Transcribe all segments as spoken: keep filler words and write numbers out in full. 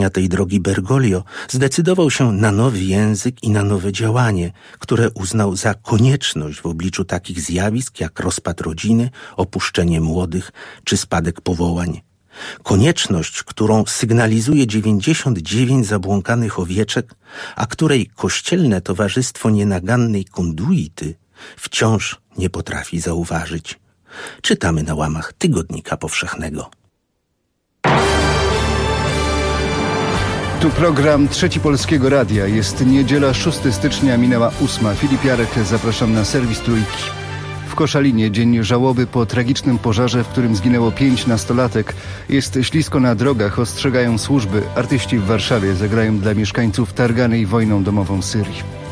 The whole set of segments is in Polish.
tej drogi Bergoglio zdecydował się na nowy język i na nowe działanie, które uznał za konieczność w obliczu takich zjawisk jak rozpad rodziny, opuszczenie młodych czy spadek powołań. Konieczność, którą sygnalizuje dziewięćdziesiąt dziewięć zabłąkanych owieczek, a której kościelne towarzystwo nienagannej konduity wciąż nie potrafi zauważyć. Czytamy na łamach Tygodnika Powszechnego. Tu program Trzeci Polskiego Radia. Jest niedziela, szóstego stycznia, minęła ósma. Filip Jarek, zapraszam na serwis Trójki. W Koszalinie dzień żałoby po tragicznym pożarze, w którym zginęło pięć nastolatek. Jest ślisko na drogach, ostrzegają służby. Artyści w Warszawie zagrają dla mieszkańców targanej wojną domową Syrii.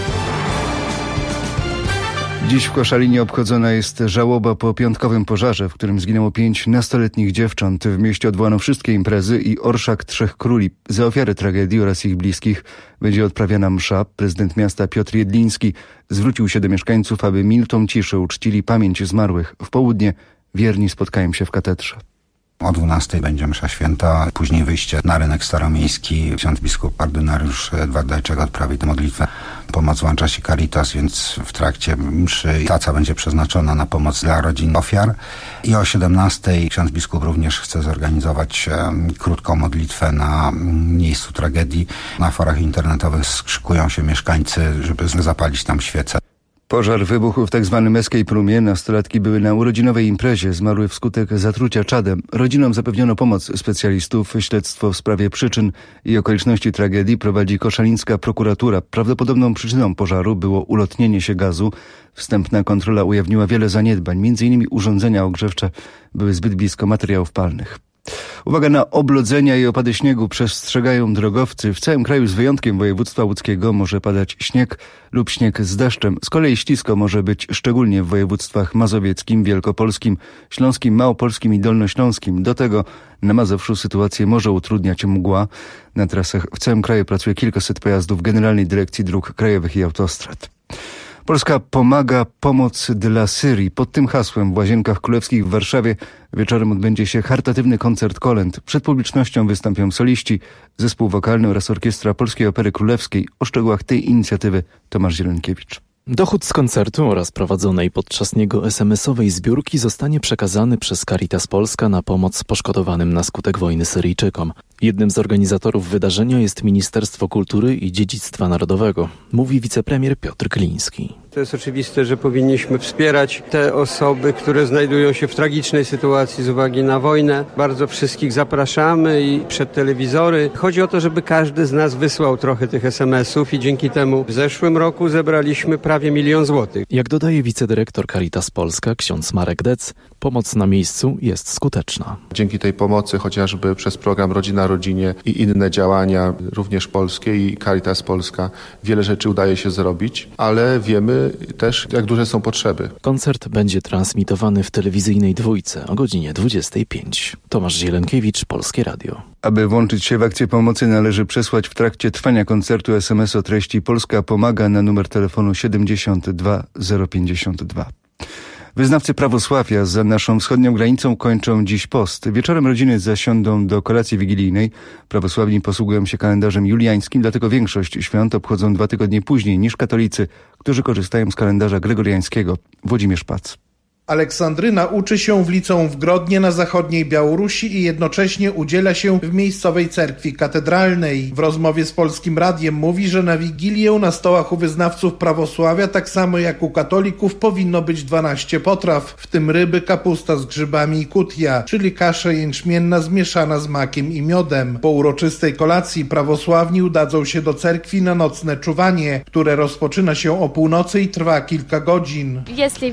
Dziś w Koszalinie obchodzona jest żałoba po piątkowym pożarze, w którym zginęło pięć nastoletnich dziewcząt. W mieście odwołano wszystkie imprezy i orszak Trzech Króli. Za ofiary tragedii oraz ich bliskich będzie odprawiana msza. Prezydent miasta Piotr Jedliński zwrócił się do mieszkańców, aby minutą ciszy uczcili pamięć zmarłych. W południe wierni spotkają się w katedrze. O dwunastej będzie msza święta, później wyjście na rynek staromiejski. Ksiądz biskup ordynariusz Wardajczak odprawi tę modlitwę. Pomoc łącza się Caritas, więc w trakcie mszy taca będzie przeznaczona na pomoc dla rodzin ofiar. I o siedemnastej ksiądz biskup również chce zorganizować um, krótką modlitwę na miejscu tragedii. Na forach internetowych skrzykują się mieszkańcy, żeby zapalić tam świece. Pożar wybuchł w tzw. escape roomie. Nastolatki były na urodzinowej imprezie. Zmarły wskutek zatrucia czadem. Rodzinom zapewniono pomoc specjalistów. Śledztwo w sprawie przyczyn i okoliczności tragedii prowadzi koszalińska prokuratura. Prawdopodobną przyczyną pożaru było ulotnienie się gazu. Wstępna kontrola ujawniła wiele zaniedbań. Między innymi urządzenia ogrzewcze były zbyt blisko materiałów palnych. Uwaga na oblodzenia i opady śniegu, przestrzegają drogowcy. W całym kraju z wyjątkiem województwa łódzkiego może padać śnieg lub śnieg z deszczem. Z kolei ślisko może być szczególnie w województwach mazowieckim, wielkopolskim, śląskim, małopolskim i dolnośląskim. Do tego na Mazowszu sytuację może utrudniać mgła. Na trasach w całym kraju pracuje kilkaset pojazdów Generalnej Dyrekcji Dróg Krajowych i Autostrad. Polska pomaga, pomoc dla Syrii. Pod tym hasłem w Łazienkach Królewskich w Warszawie wieczorem odbędzie się charytatywny koncert kolęd. Przed publicznością wystąpią soliści, zespół wokalny oraz orkiestra Polskiej Opery Królewskiej. O szczegółach tej inicjatywy Tomasz Zielenkiewicz. Dochód z koncertu oraz prowadzonej podczas niego es em esowej zbiórki zostanie przekazany przez Caritas Polska na pomoc poszkodowanym na skutek wojny Syryjczykom. Jednym z organizatorów wydarzenia jest Ministerstwo Kultury i Dziedzictwa Narodowego, mówi wicepremier Piotr Gliński. To jest oczywiste, że powinniśmy wspierać te osoby, które znajdują się w tragicznej sytuacji z uwagi na wojnę. Bardzo wszystkich zapraszamy i przed telewizory. Chodzi o to, żeby każdy z nas wysłał trochę tych es em esów i dzięki temu w zeszłym roku zebraliśmy prawie milion złotych. Jak dodaje wicedyrektor Caritas Polska ksiądz Marek Dec, pomoc na miejscu jest skuteczna. Dzięki tej pomocy, chociażby przez program Rodzina Rodzinie i inne działania, również polskie i Caritas Polska, wiele rzeczy udaje się zrobić, ale wiemy też, jak duże są potrzeby. Koncert będzie transmitowany w telewizyjnej dwójce o godzinie dwudziestej piątej. Tomasz Zielenkiewicz, Polskie Radio. Aby włączyć się w akcję pomocy, należy przesłać w trakcie trwania koncertu es em es o treści Polska pomaga na numer telefonu siedemdziesiąt dwa zero pięćdziesiąt dwa. Wyznawcy prawosławia za naszą wschodnią granicą kończą dziś post. Wieczorem rodziny zasiądą do kolacji wigilijnej. Prawosławni posługują się kalendarzem juliańskim, dlatego większość świąt obchodzą dwa tygodnie później niż katolicy, którzy korzystają z kalendarza gregoriańskiego. Włodzimierz Pac. Aleksandryna uczy się w liceum w Grodnie na zachodniej Białorusi i jednocześnie udziela się w miejscowej cerkwi katedralnej. W rozmowie z Polskim Radiem mówi, że na Wigilię na stołach u wyznawców prawosławia, tak samo jak u katolików, powinno być dwanaście potraw, w tym ryby, kapusta z grzybami i kutia, czyli kasza jęczmienna zmieszana z makiem i miodem. Po uroczystej kolacji prawosławni udadzą się do cerkwi na nocne czuwanie, które rozpoczyna się o północy i trwa kilka godzin.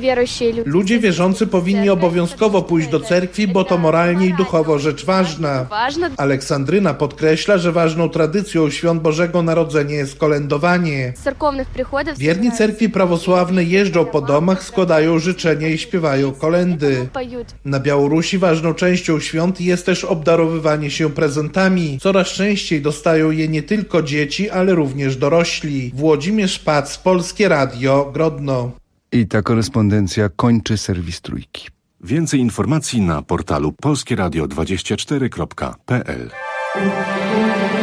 Ludzie wierzący powinni obowiązkowo pójść do cerkwi, bo to moralnie i duchowo rzecz ważna. Aleksandryna podkreśla, że ważną tradycją świąt Bożego Narodzenia jest kolędowanie. Wierni cerkwi prawosławnej jeżdżą po domach, składają życzenia i śpiewają kolędy. Na Białorusi ważną częścią świąt jest też obdarowywanie się prezentami. Coraz częściej dostają je nie tylko dzieci, ale również dorośli. Włodzimierz Pac, Polskie Radio, Grodno. I ta korespondencja kończy serwis Trójki. Więcej informacji na portalu polskieradio dwadzieścia cztery kropka p l.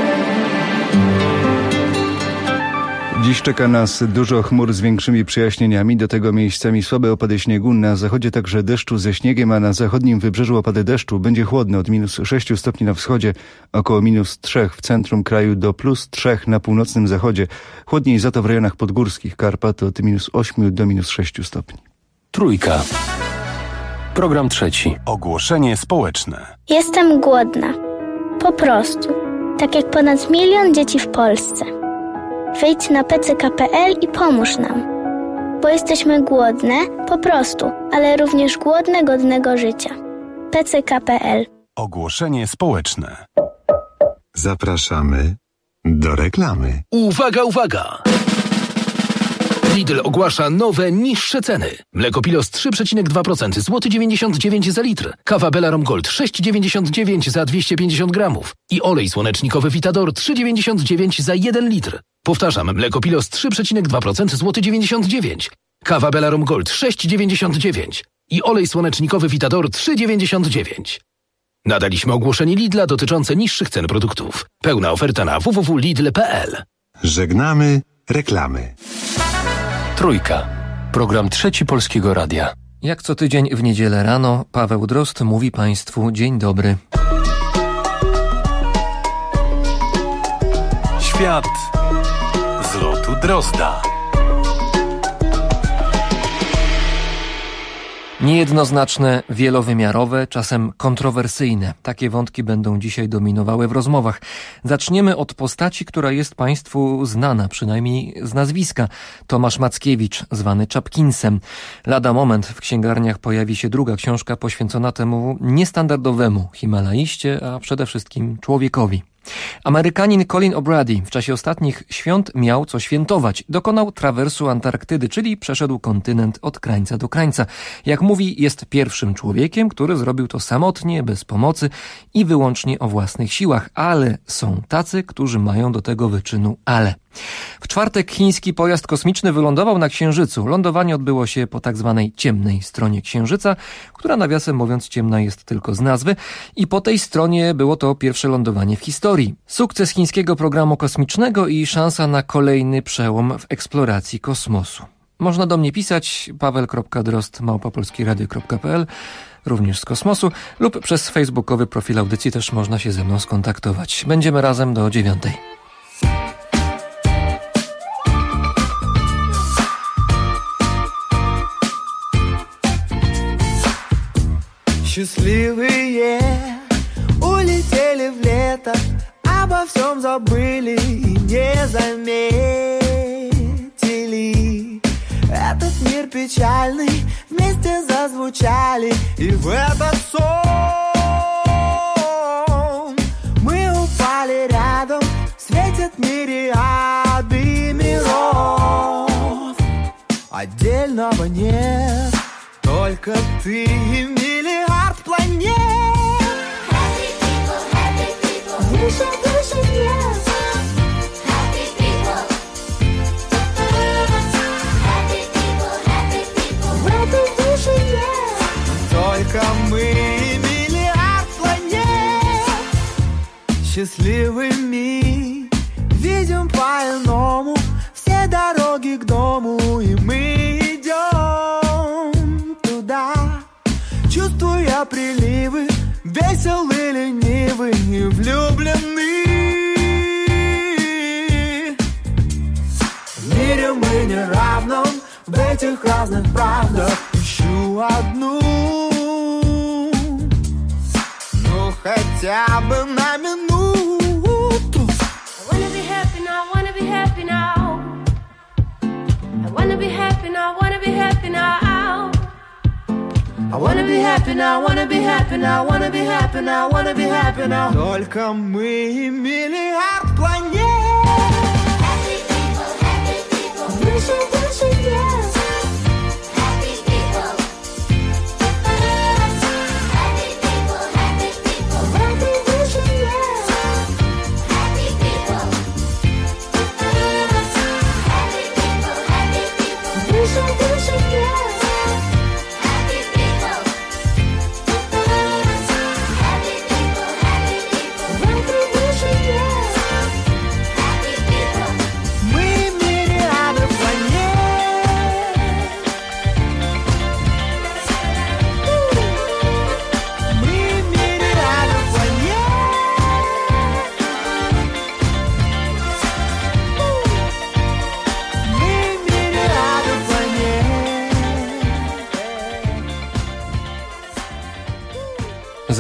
Dziś czeka nas dużo chmur z większymi przejaśnieniami, do tego miejscami słabe opady śniegu, na zachodzie także deszczu ze śniegiem, a na zachodnim wybrzeżu opady deszczu. Będzie chłodno, od minus sześciu stopni na wschodzie, około minus trzech w centrum kraju do plus trzech na północnym zachodzie. Chłodniej za to w rejonach podgórskich Karpat od minus ośmiu do minus sześciu stopni. Trójka. Program trzeci. Ogłoszenie społeczne. Jestem głodna. Po prostu. Tak jak ponad milion dzieci w Polsce. Wejdź na p c k kropka p l i pomóż nam. Bo jesteśmy głodne, po prostu, ale również głodne godnego życia. p c k kropka p l. Ogłoszenie społeczne. Zapraszamy do reklamy. Uwaga, uwaga! Lidl ogłasza nowe, niższe ceny. Mleko Pilos trzy przecinek dwa procent, złoty dziewięćdziesiąt dziewięć za litr. Kawa Belarom Gold sześć dziewięćdziesiąt dziewięć za dwieście pięćdziesiąt gramów. I olej słonecznikowy Vitador trzy dziewięćdziesiąt dziewięć za jeden litr. Powtarzam, mleko Pilos trzy przecinek dwa procent, złoty dziewięćdziesiąt dziewięć. Kawa Belarom Gold sześć dziewięćdziesiąt dziewięć. I olej słonecznikowy Vitador trzy dziewięćdziesiąt dziewięć. Nadaliśmy ogłoszenie Lidla dotyczące niższych cen produktów. Pełna oferta na w w w kropka lidl kropka p l. Żegnamy reklamy. Trójka. Program trzeci Polskiego Radia. Jak co tydzień w niedzielę rano Paweł Drozd mówi Państwu dzień dobry. Świat z lotu Drozda. Niejednoznaczne, wielowymiarowe, czasem kontrowersyjne. Takie wątki będą dzisiaj dominowały w rozmowach. Zaczniemy od postaci, która jest Państwu znana, przynajmniej z nazwiska. Tomasz Mackiewicz, zwany Czapkinsem. Lada moment w księgarniach pojawi się druga książka poświęcona temu niestandardowemu Himalaiście, a przede wszystkim człowiekowi. Amerykanin Colin O'Brady w czasie ostatnich świąt miał co świętować. Dokonał trawersu Antarktydy, czyli przeszedł kontynent od krańca do krańca. Jak mówi, jest pierwszym człowiekiem, który zrobił to samotnie, bez pomocy i wyłącznie o własnych siłach. Ale są tacy, którzy mają do tego wyczynu ale. W czwartek chiński pojazd kosmiczny wylądował na Księżycu. Lądowanie odbyło się po tak zwanej ciemnej stronie Księżyca, która nawiasem mówiąc ciemna jest tylko z nazwy, i po tej stronie było to pierwsze lądowanie w historii. Sukces chińskiego programu kosmicznego i szansa na kolejny przełom w eksploracji kosmosu. Można do mnie pisać paweł kropka drozd małpa polskie radio kropka p l, również z kosmosu, lub przez facebookowy profil audycji też można się ze mną skontaktować. Będziemy razem do dziewiątej. Счастливые улетели в лето, обо всем забыли и не заметили. Этот мир печальный вместе зазвучали, и в этот сон мы упали рядом, светят мириады миров. Отдельного нет, только ты и миллиард планет. Happy people, happy people, выше, выше небес. Happy people, happy people, happy people, в этой душе нет. Только мы и миллиард планет. Счастливыми видим по-иному все дороги к дому, и мы идем туда, чувствуя приливы, веселы, ленивы и влюблены. В мире мы не равном, в этих разных правдах ищу одну, ну хотя бы на минуту. I wanna be happy now, wanna be happy now. I wanna be happy now, wanna be happy now. I wanna be happy now, wanna be happy now, wanna be happy now, wanna be happy now. Только мы и миллиард планет. Happy people, happy people, выше, выше небес. Happy people, happy people, happy people, в этой душе нет. Happy people, happy people, happy people, выше, выше небес. Yeah.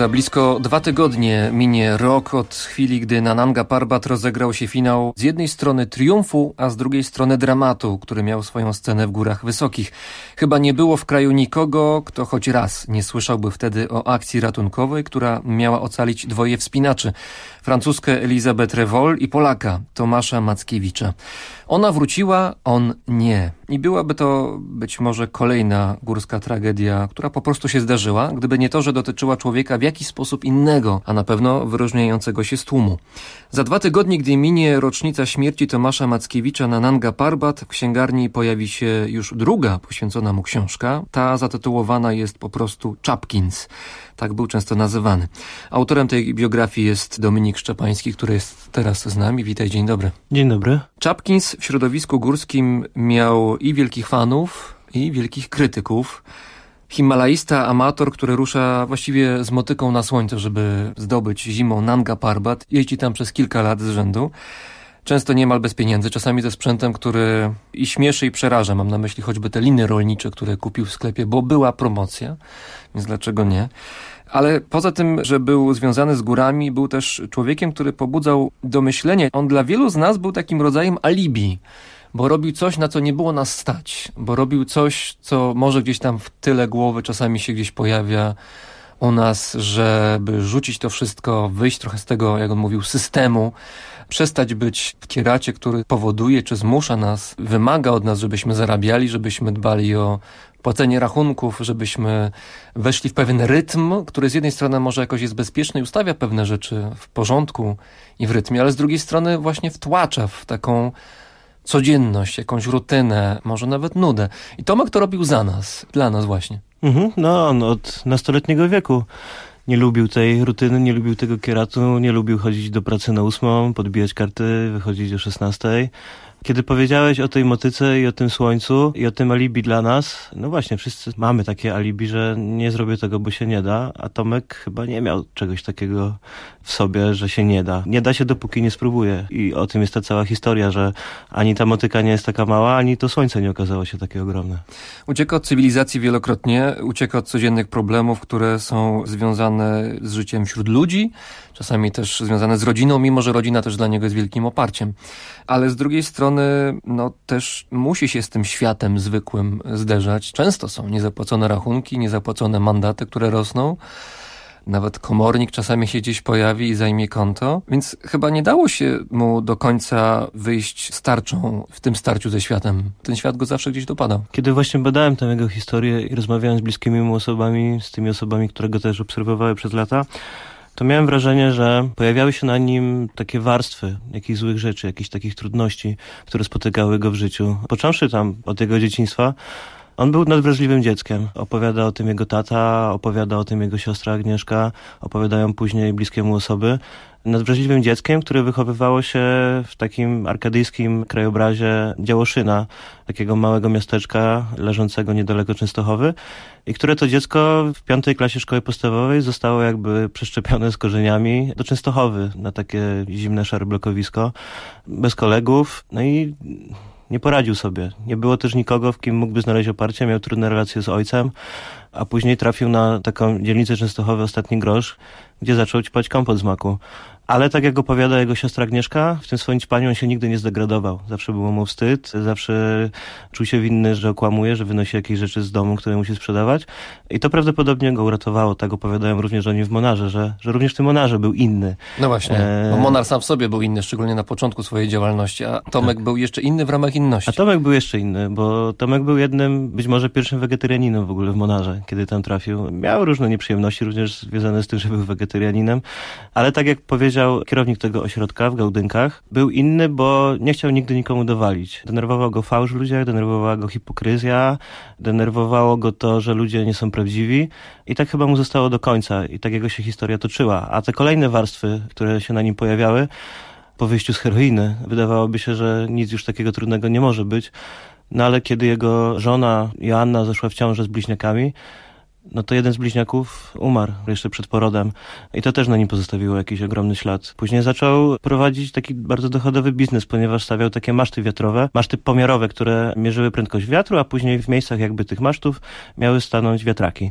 Za blisko dwa tygodnie minie rok od chwili, gdy na Nanga Parbat rozegrał się finał z jednej strony triumfu, a z drugiej strony dramatu, który miał swoją scenę w Górach Wysokich. Chyba nie było w kraju nikogo, kto choć raz nie słyszałby wtedy o akcji ratunkowej, która miała ocalić dwoje wspinaczy. Francuskę Elisabeth Revol i Polaka Tomasza Mackiewicza. Ona wróciła, on nie. I byłaby to być może kolejna górska tragedia, która po prostu się zdarzyła, gdyby nie to, że dotyczyła człowieka w jakiś sposób innego, a na pewno wyróżniającego się z tłumu. Za dwa tygodnie, gdy minie rocznica śmierci Tomasza Mackiewicza na Nanga Parbat, w księgarni pojawi się już druga poświęcona mu książka. Ta zatytułowana jest po prostu Chapkins. Tak był często nazywany. Autorem tej biografii jest Dominik Szczepański, który jest teraz z nami. Witaj, dzień dobry. Dzień dobry. Chapkins w środowisku górskim miał i wielkich fanów, i wielkich krytyków. Himalaista, amator, który rusza właściwie z motyką na słońce, żeby zdobyć zimą Nanga Parbat. Jeździ tam przez kilka lat z rzędu. Często niemal bez pieniędzy, czasami ze sprzętem, który i śmieszy, i przeraża. Mam na myśli choćby te liny rolnicze, które kupił w sklepie, bo była promocja, więc dlaczego nie? Ale poza tym, że był związany z górami, był też człowiekiem, który pobudzał do myślenia. On dla wielu z nas był takim rodzajem alibi, bo robił coś, na co nie było nas stać, bo robił coś, co może gdzieś tam w tyle głowy czasami się gdzieś pojawia u nas, żeby rzucić to wszystko, wyjść trochę z tego, jak on mówił, systemu, przestać być w kieracie, który powoduje, czy zmusza nas, wymaga od nas, żebyśmy zarabiali, żebyśmy dbali o płacenie rachunków, żebyśmy weszli w pewien rytm, który z jednej strony może jakoś jest bezpieczny i ustawia pewne rzeczy w porządku i w rytmie, ale z drugiej strony właśnie wtłacza w taką codzienność, jakąś rutynę, może nawet nudę. I Tomek to robił za nas, dla nas właśnie. Mhm, no on od nastoletniego wieku nie lubił tej rutyny, nie lubił tego kieratu, nie lubił chodzić do pracy na ósmą, podbijać karty, wychodzić o szesnastej. Kiedy powiedziałeś o tej motyce i o tym słońcu i o tym alibi dla nas, no właśnie, wszyscy mamy takie alibi, że nie zrobię tego, bo się nie da, a Tomek chyba nie miał czegoś takiego w sobie, że się nie da. Nie da się, dopóki nie spróbuje. I o tym jest ta cała historia, że ani ta motyka nie jest taka mała, ani to słońce nie okazało się takie ogromne. Ucieka od cywilizacji wielokrotnie, ucieka od codziennych problemów, które są związane z życiem wśród ludzi, czasami też związane z rodziną, mimo że rodzina też dla niego jest wielkim oparciem. Ale z drugiej strony, no też musi się z tym światem zwykłym zderzać. Często są niezapłacone rachunki, niezapłacone mandaty, które rosną. Nawet komornik czasami się gdzieś pojawi i zajmie konto. Więc chyba nie dało się mu do końca wyjść z tarczą w tym starciu ze światem. Ten świat go zawsze gdzieś dopadał. Kiedy właśnie badałem tę jego historię i rozmawiałem z bliskimi mu osobami, z tymi osobami, które go też obserwowały przez lata, to miałem wrażenie, że pojawiały się na nim takie warstwy jakichś złych rzeczy, jakichś takich trudności, które spotykały go w życiu. Począwszy tam od jego dzieciństwa, on był nadwrażliwym dzieckiem. Opowiada o tym jego tata, opowiada o tym jego siostra Agnieszka, opowiadają później bliskie mu osoby. Nadwrażliwym dzieckiem, które wychowywało się w takim arkadyjskim krajobrazie Działoszyna, takiego małego miasteczka leżącego niedaleko Częstochowy, i które to dziecko w piątej klasie szkoły podstawowej zostało jakby przeszczepione z korzeniami do Częstochowy, na takie zimne, szare blokowisko, bez kolegów, no i nie poradził sobie. Nie było też nikogo, w kim mógłby znaleźć oparcie, miał trudne relacje z ojcem, a później trafił na taką dzielnicę Częstochowy, Ostatni Grosz, gdzie zaczął ćpać kompot z maku. Ale tak jak opowiada jego siostra Agnieszka, w tym swoim ćpaniu on się nigdy nie zdegradował. Zawsze było mu wstyd, zawsze czuł się winny, że okłamuje, że wynosi jakieś rzeczy z domu, które musi sprzedawać. I to prawdopodobnie go uratowało. Tak opowiadają również o nim w Monarze, że, że również w tym Monarze był inny. No właśnie, e... bo Monar sam w sobie był inny, szczególnie na początku swojej działalności, a Tomek tak. był jeszcze inny w ramach inności. A Tomek był jeszcze inny, bo Tomek był jednym, być może pierwszym wegetarianinem w ogóle w Monarze, kiedy tam trafił. Miał różne nieprzyjemności, również związane z tym, że był wegetarianinem, ale tak jak powiedział kierownik tego ośrodka w Gałdynkach, był inny, bo nie chciał nigdy nikomu dowalić. Denerwował go fałsz w ludziach, denerwowała go hipokryzja, denerwowało go to, że ludzie nie są prawdziwi i tak chyba mu zostało do końca i tak jego się historia toczyła. A te kolejne warstwy, które się na nim pojawiały po wyjściu z heroiny, wydawałoby się, że nic już takiego trudnego nie może być. No ale kiedy jego żona Joanna zeszła w ciążę z bliźniakami, no to jeden z bliźniaków umarł jeszcze przed porodem i to też na nim pozostawiło jakiś ogromny ślad. Później zaczął prowadzić taki bardzo dochodowy biznes, ponieważ stawiał takie maszty wiatrowe, maszty pomiarowe, które mierzyły prędkość wiatru, a później w miejscach jakby tych masztów miały stanąć wiatraki.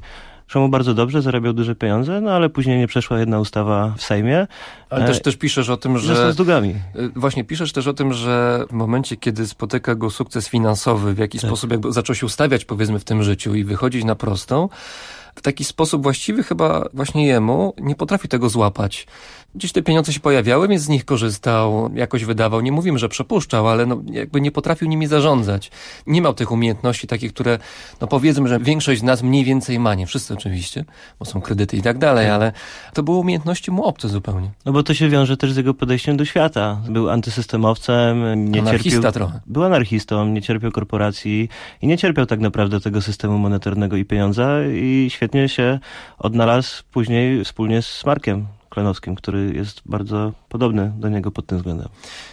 Szło mu bardzo dobrze, zarabiał duże pieniądze, no ale później nie przeszła jedna ustawa w Sejmie. Ale też, też piszesz o tym, że... z długami. Właśnie piszesz też o tym, że w momencie, kiedy spotyka go sukces finansowy, w jakiś tak. sposób jakby zaczął się ustawiać, powiedzmy, w tym życiu i wychodzić na prostą, w taki sposób właściwy chyba właśnie jemu nie potrafi tego złapać. Gdzieś te pieniądze się pojawiały, więc z nich korzystał, jakoś wydawał. Nie mówimy, że przepuszczał, ale no jakby nie potrafił nimi zarządzać. Nie miał tych umiejętności takich, które, no powiedzmy, że większość z nas mniej więcej ma, nie wszyscy oczywiście, bo są kredyty i tak dalej, ale to były umiejętności mu obce zupełnie. No bo to się wiąże też z jego podejściem do świata. Był antysystemowcem, nie Anarchista cierpiał... trochę. Był anarchistą, nie cierpiał korporacji i nie cierpiał tak naprawdę tego systemu monetarnego i pieniądza i świetnie się odnalazł później wspólnie z Markiem Klenowskim, który jest bardzo podobny do niego pod tym względem.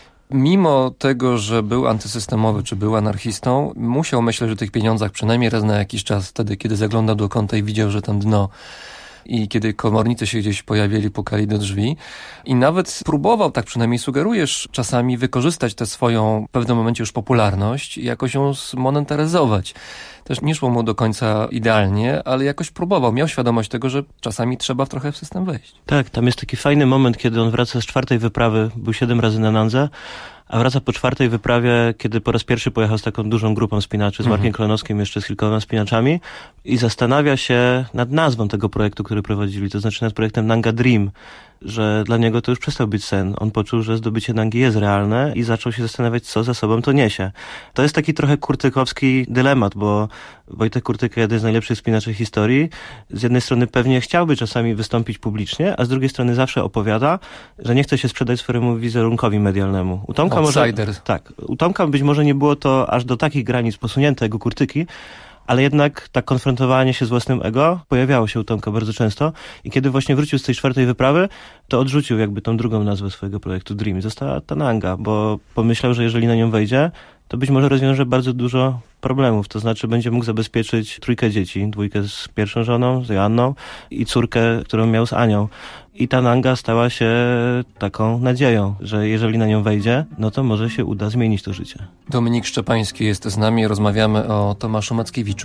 Mimo tego, że był antysystemowy, czy był anarchistą, musiał myśleć o tych pieniądzach przynajmniej raz na jakiś czas, wtedy kiedy zaglądał do kąta i widział, że tam dno. I kiedy komornicy się gdzieś pojawili, pukali do drzwi. I nawet próbował, tak przynajmniej sugerujesz, czasami wykorzystać tę swoją w pewnym momencie już popularność i jakoś ją zmonetaryzować. Też nie szło mu do końca idealnie, ale jakoś próbował. Miał świadomość tego, że czasami trzeba trochę w system wejść. Tak, tam jest taki fajny moment, kiedy on wraca z czwartej wyprawy, był siedem razy na Nandze, a wraca po czwartej wyprawie, kiedy po raz pierwszy pojechał z taką dużą grupą spinaczy, z Markiem mhm. Klenowskim, jeszcze z kilkoma spinaczami i zastanawia się nad nazwą tego projektu, który prowadzili, to znaczy nad projektem Nanga Dream, że dla niego to już przestał być sen. On poczuł, że zdobycie Nangi jest realne i zaczął się zastanawiać, co za sobą to niesie. To jest taki trochę kurtykowski dylemat, bo Wojtek Kurtyka, jeden z najlepszych spinaczy historii, z jednej strony pewnie chciałby czasami wystąpić publicznie, a z drugiej strony zawsze opowiada, że nie chce się sprzedać swojemu wizerunkowi medialnemu. U Tomka może, tak, u Tomka być może nie było to aż do takich granic posunięte jego Kurtyki, ale jednak tak konfrontowanie się z własnym ego pojawiało się u Tomka bardzo często i kiedy właśnie wrócił z tej czwartej wyprawy, to odrzucił jakby tą drugą nazwę swojego projektu Dream. Została ta Nanga, bo pomyślał, że jeżeli na nią wejdzie, to być może rozwiąże bardzo dużo problemów, to znaczy będzie mógł zabezpieczyć trójkę dzieci, dwójkę z pierwszą żoną, z Joanną i córkę, którą miał z Anią. I ta Nanga stała się taką nadzieją, że jeżeli na nią wejdzie, no to może się uda zmienić to życie. Dominik Szczepański jest z nami, rozmawiamy o Tomaszu Mackiewiczu.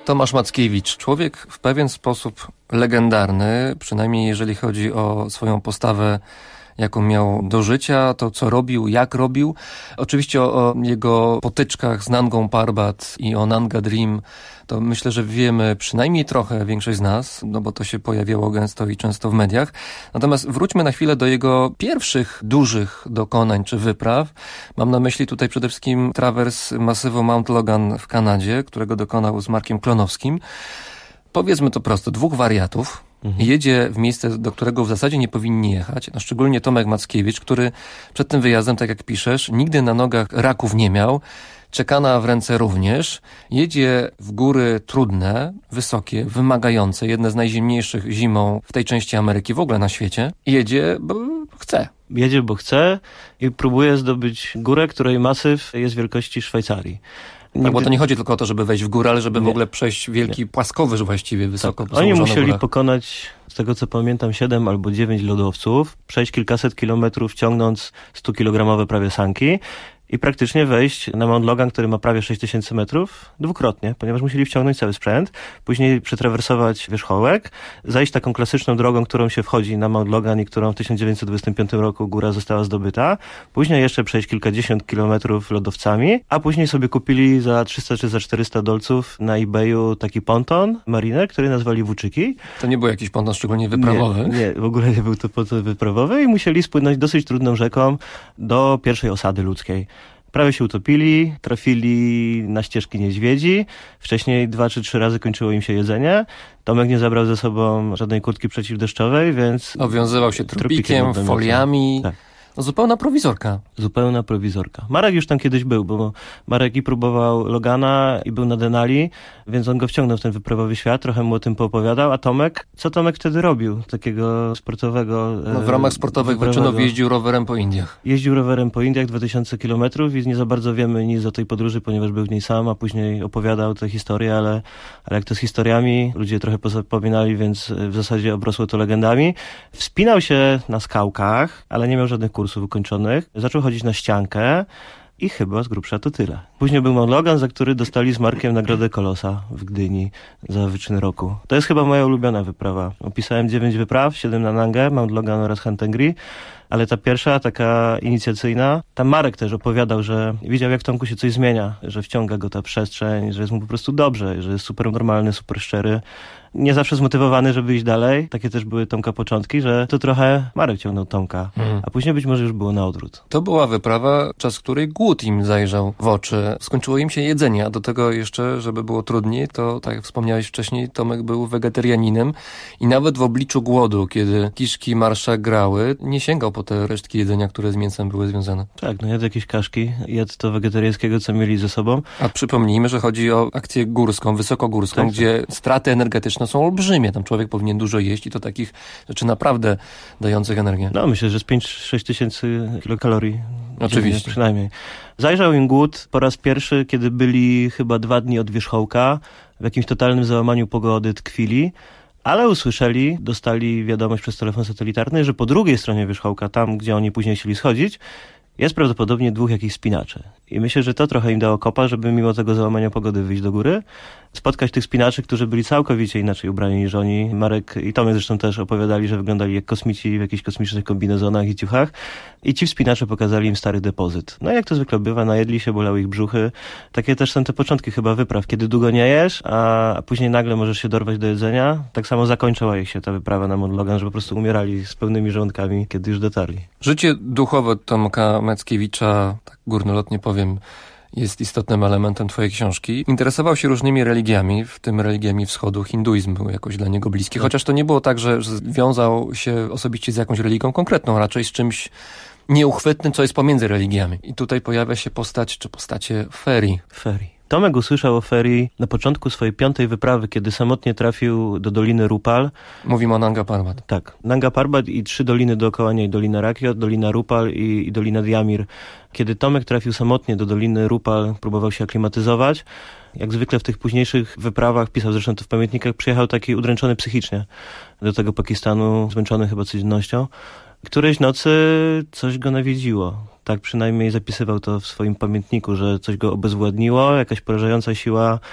Tomasz Mackiewicz, człowiek w pewien sposób legendarny, przynajmniej jeżeli chodzi o swoją postawę, jaką miał do życia, to co robił, jak robił. Oczywiście o, o jego potyczkach z Nangą Parbat i o Nanga Dream to myślę, że wiemy przynajmniej trochę, większość z nas, no bo to się pojawiało gęsto i często w mediach. Natomiast wróćmy na chwilę do jego pierwszych dużych dokonań czy wypraw. Mam na myśli tutaj przede wszystkim trawers masywu Mount Logan w Kanadzie, którego dokonał z Markiem Klonowskim. Powiedzmy to prosto, dwóch wariatów mhm. jedzie w miejsce, do którego w zasadzie nie powinni jechać. No, szczególnie Tomek Mackiewicz, który przed tym wyjazdem, tak jak piszesz, nigdy na nogach raków nie miał. Czekana w ręce również. Jedzie w góry trudne, wysokie, wymagające, jedne z najzimniejszych zimą w tej części Ameryki, w ogóle na świecie. Jedzie, bo chce. Jedzie, bo chce i próbuje zdobyć górę, której masyw jest wielkości Szwajcarii. Nigdy... Tak, bo to nie chodzi tylko o to, żeby wejść w górę, ale żeby nie. w ogóle przejść wielki nie. płaskowyż właściwie wysoko. Tak. Oni musieli górach. pokonać, z tego co pamiętam, siedem albo dziewięć lodowców, przejść kilkaset kilometrów, ciągnąc stukilogramowe prawie sanki i praktycznie wejść na Mount Logan, który ma prawie sześć tysięcy metrów, dwukrotnie, ponieważ musieli wciągnąć cały sprzęt, później przetrawersować wierzchołek, zajść taką klasyczną drogą, którą się wchodzi na Mount Logan i którą w tysiąc dziewięćset dwudziestym piątym roku góra została zdobyta, później jeszcze przejść kilkadziesiąt kilometrów lodowcami, a później sobie kupili za trzysta czy za czterysta dolców na eBayu taki ponton, marinę, który nazwali Włóczyki. To nie był jakiś ponton szczególnie wyprawowy? Nie, nie, w ogóle nie był to ponton wyprawowy i musieli spłynąć dosyć trudną rzeką do pierwszej osady ludzkiej. Prawie się utopili, trafili na ścieżki niedźwiedzi. Wcześniej dwa czy trzy razy kończyło im się jedzenie. Tomek nie zabrał ze sobą żadnej kurtki przeciwdeszczowej, więc... Owiązywał się trupikiem, foliami. Tak. No zupełna prowizorka. Zupełna prowizorka. Marek już tam kiedyś był, bo Marek i próbował Logana i był na Denali, więc on go wciągnął w ten wyprawowy świat, trochę mu o tym poopowiadał, a Tomek, co Tomek wtedy robił? Takiego sportowego... No w ramach sportowych wyczynów jeździł rowerem po Indiach. Jeździł rowerem po Indiach dwa tysiące kilometrów i nie za bardzo wiemy nic o tej podróży, ponieważ był w niej sam, a później opowiadał tę historię, ale, ale jak to z historiami, ludzie trochę pozapominali, więc w zasadzie obrosło to legendami. Wspinał się na skałkach, ale nie miał żadnych kursów ukończonych. Zaczął chodzić na ściankę i chyba z grubsza to tyle. Później był Mount Logan, za który dostali z Markiem Nagrodę Kolosa w Gdyni za wyczyn roku. To jest chyba moja ulubiona wyprawa. Opisałem dziewięć wypraw, siedem na Nangę, Mount Logan oraz Hantengri, ale ta pierwsza, taka inicjacyjna, tam Marek też opowiadał, że widział, jak w Tomku się coś zmienia, że wciąga go ta przestrzeń, że jest mu po prostu dobrze, że jest super normalny, super szczery. Nie zawsze zmotywowany, żeby iść dalej. Takie też były Tomka początki, że to trochę Marek ciągnął Tomka, hmm. a później być może już było na odwrót. To była wyprawa, czas której głód im zajrzał w oczy. Skończyło im się jedzenie, a do tego jeszcze, żeby było trudniej, to tak jak wspomniałeś wcześniej, Tomek był wegetarianinem i nawet w obliczu głodu, kiedy kiszki marsza grały, nie sięgał po te resztki jedzenia, które z mięsem były związane. Tak, no jadł jakieś kaszki, jadł to wegetariańskiego, co mieli ze sobą. A przypomnijmy, że chodzi o akcję górską, wysokogórską, tak, gdzie tak. straty energetyczne są olbrzymie. Tam człowiek powinien dużo jeść i to takich rzeczy naprawdę dających energię. No myślę, że z pięć sześć tysięcy kilokalorii. Oczywiście. Dziennie, przynajmniej. Zajrzał im głód po raz pierwszy, kiedy byli chyba dwa dni od wierzchołka, w jakimś totalnym załamaniu pogody tkwili, ale usłyszeli, dostali wiadomość przez telefon satelitarny, że po drugiej stronie wierzchołka, tam gdzie oni później chcieli schodzić, jest prawdopodobnie dwóch jakichś spinaczy. I myślę, że to trochę im dało kopa, żeby mimo tego załamania pogody wyjść do góry, spotkać tych spinaczy, którzy byli całkowicie inaczej ubrani niż oni. Marek i Tomek zresztą też opowiadali, że wyglądali jak kosmici w jakichś kosmicznych kombinezonach i ciuchach. I ci wspinacze pokazali im stary depozyt. No i jak to zwykle bywa, najedli się, bolały ich brzuchy. Takie też są te początki chyba wypraw, kiedy długo nie jesz, a później nagle możesz się dorwać do jedzenia. Tak samo zakończyła ich się ta wyprawa na Mount Logan, że po prostu umierali z pełnymi żołądkami, kiedy już dotarli. Życie duchowe Tomka Mackiewicza, tak górnolotnie powiem, jest istotnym elementem twojej książki. Interesował się różnymi religiami, w tym religiami wschodu. Hinduizm był jakoś dla niego bliski, chociaż to nie było tak, że wiązał się osobiście z jakąś religią konkretną, raczej z czymś nieuchwytnym, co jest pomiędzy religiami. I tutaj pojawia się postać, czy postacie Feri. Feri. Tomek usłyszał o Feri na początku swojej piątej wyprawy, kiedy samotnie trafił do Doliny Rupal. Mówimy o Nanga Parbat. Tak. Nanga Parbat i trzy doliny dookoła niej. Dolina Rakiot, Dolina Rupal i, i Dolina Diamir. Kiedy Tomek trafił samotnie do Doliny Rupal, próbował się aklimatyzować. Jak zwykle w tych późniejszych wyprawach, pisał zresztą to w pamiętnikach, przyjechał taki udręczony psychicznie do tego Pakistanu, zmęczony chyba codziennością. Którejś nocy coś go nawiedziło. Tak przynajmniej zapisywał to w swoim pamiętniku, że coś go obezwładniło, jakaś porażająca siła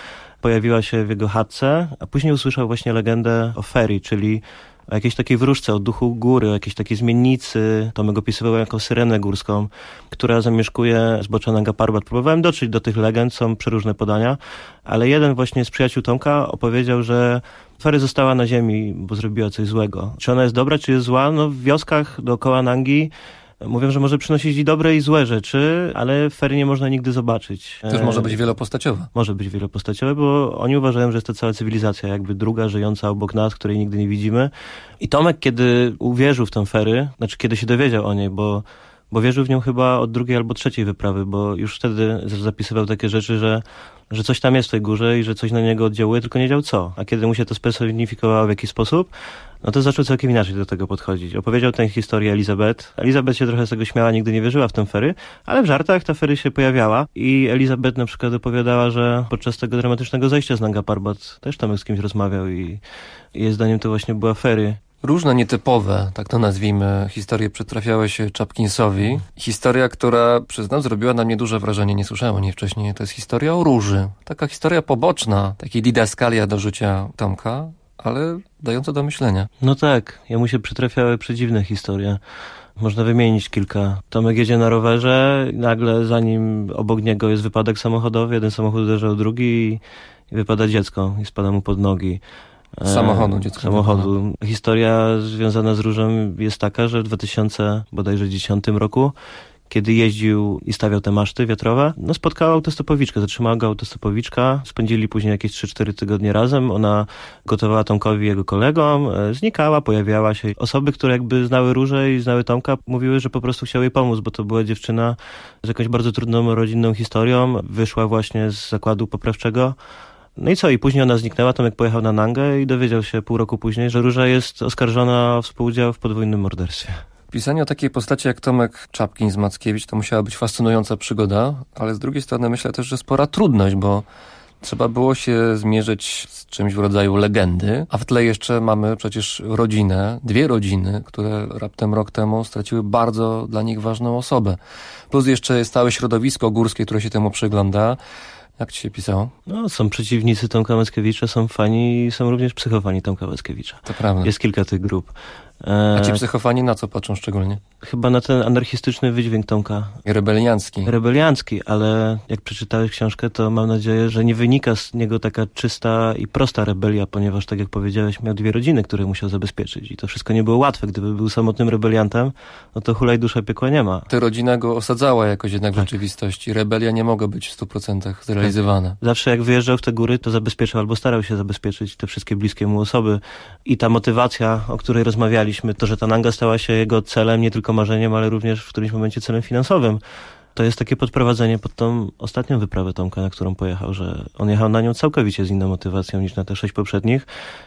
pojawiła się w jego chatce, a później usłyszał właśnie legendę o Feri, czyli o jakiejś takiej wróżce, o duchu góry, o jakiejś takiej zmiennicy. Tomek opisywał jako syrenę górską, która zamieszkuje zbocza Nanga Parbat. Próbowałem dotrzeć do tych legend, są przeróżne podania, ale jeden właśnie z przyjaciół Tomka opowiedział, że Feri została na ziemi, bo zrobiła coś złego. Czy ona jest dobra, czy jest zła? No w wioskach dookoła Nangi mówią, że może przynosić i dobre, i złe rzeczy, ale Feri nie można nigdy zobaczyć. Też może być wielopostaciowa. Może być wielopostaciowe, bo oni uważają, że jest to cała cywilizacja, jakby druga, żyjąca obok nas, której nigdy nie widzimy. I Tomek, kiedy uwierzył w tę Feri, znaczy kiedy się dowiedział o niej, bo, bo wierzył w nią chyba od drugiej albo trzeciej wyprawy, bo już wtedy zapisywał takie rzeczy, że że coś tam jest w tej górze i że coś na niego oddziałuje, tylko nie wiedział co. A kiedy mu się to spersonifikowało w jakiś sposób, no to zaczął całkiem inaczej do tego podchodzić. Opowiedział tę historię Elizabeth. Elizabeth się trochę z tego śmiała, nigdy nie wierzyła w tę Feri, ale w żartach ta Feri się pojawiała i Elizabeth na przykład opowiadała, że podczas tego dramatycznego zejścia z Nanga Parbat też tam z kimś rozmawiał i, i jej zdaniem to właśnie była Feri. Różne nietypowe, tak to nazwijmy, historie przytrafiały się Czapkinsowi. Historia, która, przyznam, zrobiła na mnie duże wrażenie, nie słyszałem o niej wcześniej, to jest historia o róży. Taka historia poboczna, taki didaskalia do życia Tomka, ale dająca do myślenia. No tak, jemu się przytrafiały przedziwne historie. Można wymienić kilka. Tomek jedzie na rowerze, nagle za nim obok niego jest wypadek samochodowy, jeden samochód uderza w drugi i wypada dziecko i spada mu pod nogi. Samochodu, dziecko. Samochodu. Historia związana z różą jest taka, że w dwa tysiące bodajże dziesiątym roku, kiedy jeździł i stawiał te maszty wiatrowe, no spotkał autostopowiczkę, zatrzymała go autostopowiczka, spędzili później jakieś trzy cztery tygodnie razem, ona gotowała Tomkowi i jego kolegom, znikała, pojawiała się. Osoby, które jakby znały Różę i znały Tomka, mówiły, że po prostu chciały jej pomóc, bo to była dziewczyna z jakąś bardzo trudną rodzinną historią, wyszła właśnie z zakładu poprawczego. No i co? I później ona zniknęła, Tomek pojechał na Nangę i dowiedział się pół roku później, że Róża jest oskarżona o współudział w podwójnym morderstwie. Pisanie o takiej postaci jak Tomek Czapkin-Mackiewicz to musiała być fascynująca przygoda, ale z drugiej strony myślę też, że spora trudność, bo trzeba było się zmierzyć z czymś w rodzaju legendy, a w tle jeszcze mamy przecież rodzinę, dwie rodziny, które raptem rok temu straciły bardzo dla nich ważną osobę. Plus jeszcze jest całe środowisko górskie, które się temu przygląda. Jak ci się pisało? No, są przeciwnicy Tomka Mackiewicza, są fani i są również psychofani Tomka Mackiewicza. To prawda. Jest kilka tych grup. A ci psychofani na co patrzą szczególnie? Chyba na ten anarchistyczny wydźwięk Tomka. Rebeliancki. Rebeliancki, ale jak przeczytałeś książkę, to mam nadzieję, że nie wynika z niego taka czysta i prosta rebelia, ponieważ tak jak powiedziałeś, miał dwie rodziny, które musiał zabezpieczyć i to wszystko nie było łatwe. Gdyby był samotnym rebeliantem, no to hulaj dusza, piekła nie ma. Ta rodzina go osadzała jakoś jednak w tak. rzeczywistości. Rebelia nie mogła być w stu procentach zrealizowana. Tak. Zawsze jak wyjeżdżał w te góry, to zabezpieczał albo starał się zabezpieczyć te wszystkie bliskie mu osoby. I ta motywacja, o której rozmawialiśmy, to, że ta Nanga stała się jego celem, nie tylko marzeniem, ale również w którymś momencie celem finansowym. To jest takie podprowadzenie pod tą ostatnią wyprawę Tomka, na którą pojechał, że on jechał na nią całkowicie z inną motywacją niż na te sześć poprzednich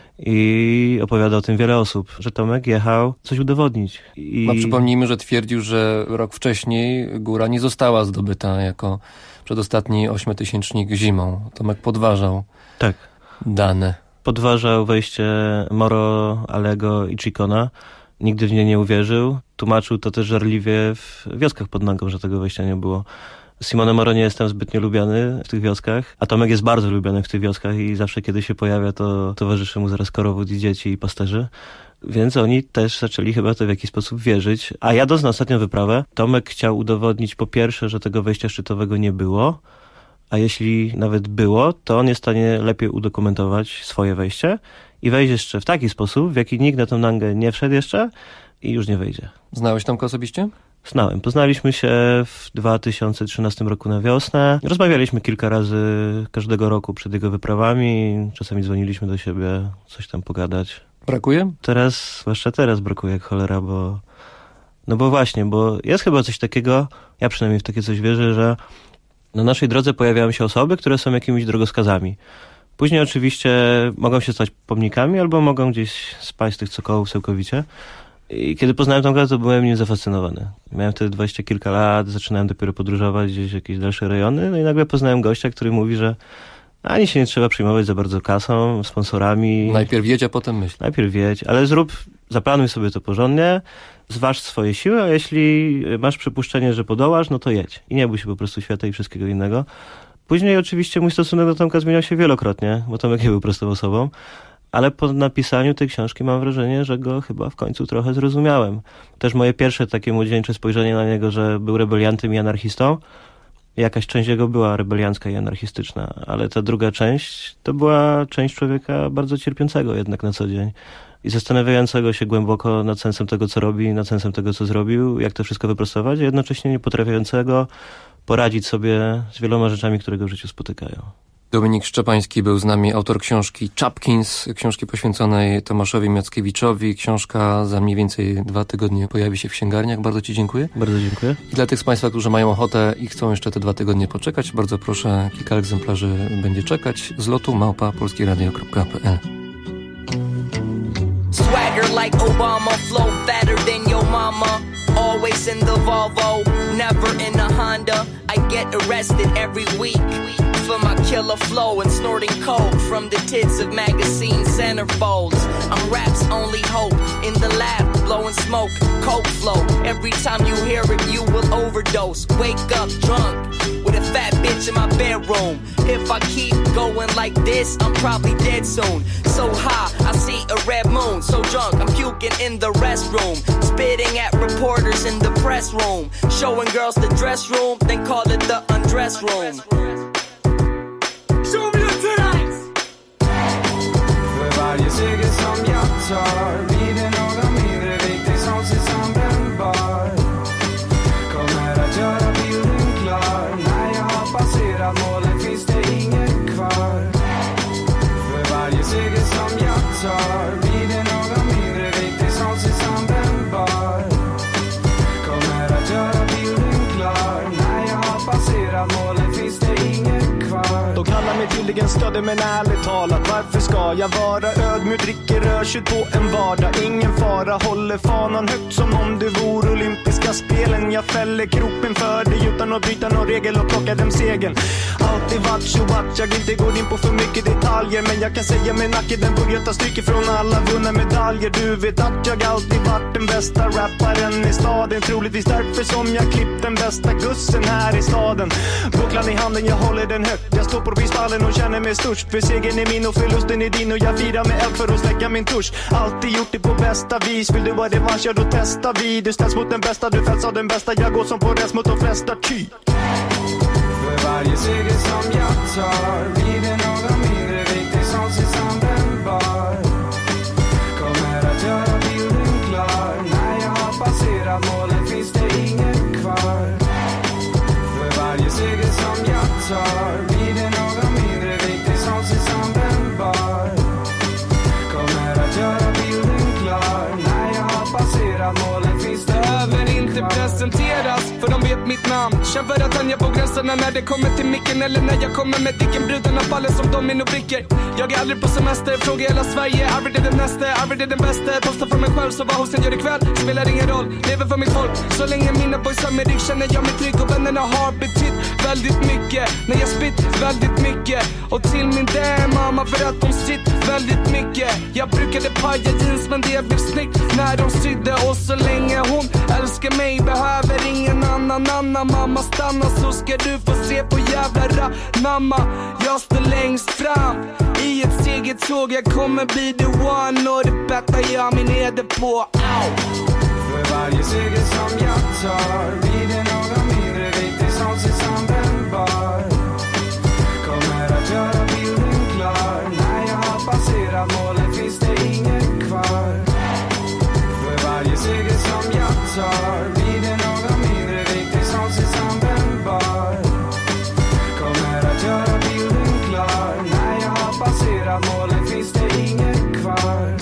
i opowiada o tym wiele osób, że Tomek jechał coś udowodnić. I... A przypomnijmy, że twierdził, że rok wcześniej góra nie została zdobyta jako przedostatni ośmiotysięcznik zimą. Tomek podważał tak. dane. Podważał wejście Moro, Alego i Chikona. Nigdy w nie nie uwierzył. Tłumaczył to też żarliwie w wioskach pod Nangą, że tego wejścia nie było. Simone Moro nie jest tam zbytnio lubiany w tych wioskach, a Tomek jest bardzo lubiany w tych wioskach i zawsze kiedy się pojawia, to towarzyszy mu zaraz korowód i dzieci i pasterzy. Więc oni też zaczęli chyba to w jakiś sposób wierzyć. A jadąc na ostatnią wyprawę, Tomek chciał udowodnić po pierwsze, że tego wejścia szczytowego nie było, a jeśli nawet było, to on jest w stanie lepiej udokumentować swoje wejście i wejść jeszcze w taki sposób, w jaki nikt na tą Nangę nie wszedł jeszcze i już nie wejdzie. Znałeś Tomka osobiście? Znałem. Poznaliśmy się w dwa tysiące trzynastym roku na wiosnę. Rozmawialiśmy kilka razy każdego roku przed jego wyprawami. Czasami dzwoniliśmy do siebie, coś tam pogadać. Brakuje? Teraz, zwłaszcza teraz brakuje jak cholera, bo... No bo właśnie, bo jest chyba coś takiego, ja przynajmniej w takie coś wierzę, że na naszej drodze pojawiają się osoby, które są jakimiś drogowskazami. Później oczywiście mogą się stać pomnikami albo mogą gdzieś spaść z tych cokołów całkowicie. I kiedy poznałem Tomka, to byłem nim zafascynowany. Miałem wtedy dwadzieścia kilka lat, zaczynałem dopiero podróżować gdzieś w jakieś dalsze rejony, no i nagle poznałem gościa, który mówi, że ani się nie trzeba przejmować za bardzo kasą, sponsorami. Najpierw jedź, a potem myśl. Najpierw jedź, ale zrób, zaplanuj sobie to porządnie, zważ swoje siły, a jeśli masz przypuszczenie, że podołasz, no to jedź. I nie bój się po prostu świata i wszystkiego innego. Później oczywiście mój stosunek do Tomka zmieniał się wielokrotnie, bo Tomek nie był prostą osobą, ale po napisaniu tej książki mam wrażenie, że go chyba w końcu trochę zrozumiałem. Też moje pierwsze takie młodzieńcze spojrzenie na niego, że był rebeliantem i anarchistą, jakaś część jego była rebeliancka i anarchistyczna, ale ta druga część to była część człowieka bardzo cierpiącego jednak na co dzień i zastanawiającego się głęboko nad sensem tego, co robi, nad sensem tego, co zrobił, jak to wszystko wyprostować, a jednocześnie nie potrafiącego poradzić sobie z wieloma rzeczami, które go w życiu spotykają. Dominik Szczepański był z nami, autor książki Chapkins, książki poświęconej Tomaszowi Miackiewiczowi. Książka za mniej więcej dwa tygodnie pojawi się w księgarniach. Bardzo ci dziękuję. Bardzo dziękuję. I dla tych z Państwa, którzy mają ochotę i chcą jeszcze te dwa tygodnie poczekać, bardzo proszę, kilka egzemplarzy będzie czekać. Z lotu małpa polskieradio kropka p l. Swagger like Obama, flow fatter than your mama. Always in the Volvo, never in a Honda. I get arrested every week for my killer flow and snorting coke from the tits of magazine centerfolds. I'm rap's only hope in the lab, blowing smoke, coke flow. Every time you hear it, you will overdose. Wake up drunk with a fat bitch in my bedroom. If I keep going like this, I'm probably dead soon. So high, I see a red moon. So drunk, I'm puking in the restroom. Spitting at reporters in the press room. Showing girls the dress room, then call it the undress room. Show me the titties! För varje seger som jag tar blir det några mindre viktig som ser som den bar. Kommer att göra bilden klar. När jag har passerat målet finns det inget kvar. För varje seger som jag tar blir det några mindre viktig som ser som den bar. Kommer att göra bilden klar. När jag har passerat målet finns det inget kvar. De kallar mig tydligen stödde, men ärligt talat, varför ska jag vara ödmjuk, dricker rödtjut på en vardag? Ingen fara, håller fanan högt som om det vore olympiska spelen. Jag fäller kroppen för dig utan att bryta någon regel och plocka dem segel. Alltid vart så vart, jag inte går in på för mycket detaljer, men jag kan säga med nacken, den börjar ta stryker från alla vunna medaljer. Du vet att jag alltid varit den bästa rapparen i staden, troligtvis därför som jag klippt den bästa gussen här i staden. Bucklan i handen, jag håller den högt, jag står på prispallen och känner mig störst. För segern är min och förlusten är din, och jag firar med eld för att släcka min tusch. Alltid gjort det på bästa vis, vill du ha revansch, ja då testar vi. Du ställs mot den bästa, du fälls av den bästa, jag går som på rest mot de flesta, ty. För varje seger som jag tar blir det några mindre viktig som ser som den bar. Kommer att göra bilden klar. När jag har passerat målet finns det inget kvar. För varje seger som jag tar blir det några mindre viktig som ser som den bar. Kommer att göra bilden klar. När jag har passerat målet finns det behöver inte presenteras, för de vet mitt namn. Känner att Tanja på gränserna när det kommer till micken, eller när jag kommer med dicken. Brudarna faller som dominobrickor. Jag är aldrig på semester, frågar hela Sverige. Arvid är den nästa, Arvid är den bästa. Postar för mig själv, så vad hosten gör ikväll spelar ingen roll, lever för mitt folk. Så länge mina boys har mig rygg känner jag mig trygg. Och vännerna har betytt väldigt mycket. När jag spytt väldigt mycket. Och till min damn mamma för att de sitt väldigt mycket. Jag brukade paja jeans men det blev snyggt när de sydde. Och så länge hon älskar mig behöver ingen annan. Anna mamma stanna så ska du få se på jävla namma. Jag står längst fram i ett eget tåg. Jag kommer bli the one, och det bettar jag min eder på. Ow! För varje seger som jag tar blir det några mindre viktig som ser som den bar. Kommer att göra bilden klar. När jag har passerat målet finns det inget kvar. För varje seger som jag tar blir det några mindre viktig som ser som den bar. Kommer att göra bilden klar. När jag har passerat målet finns det inget kvar.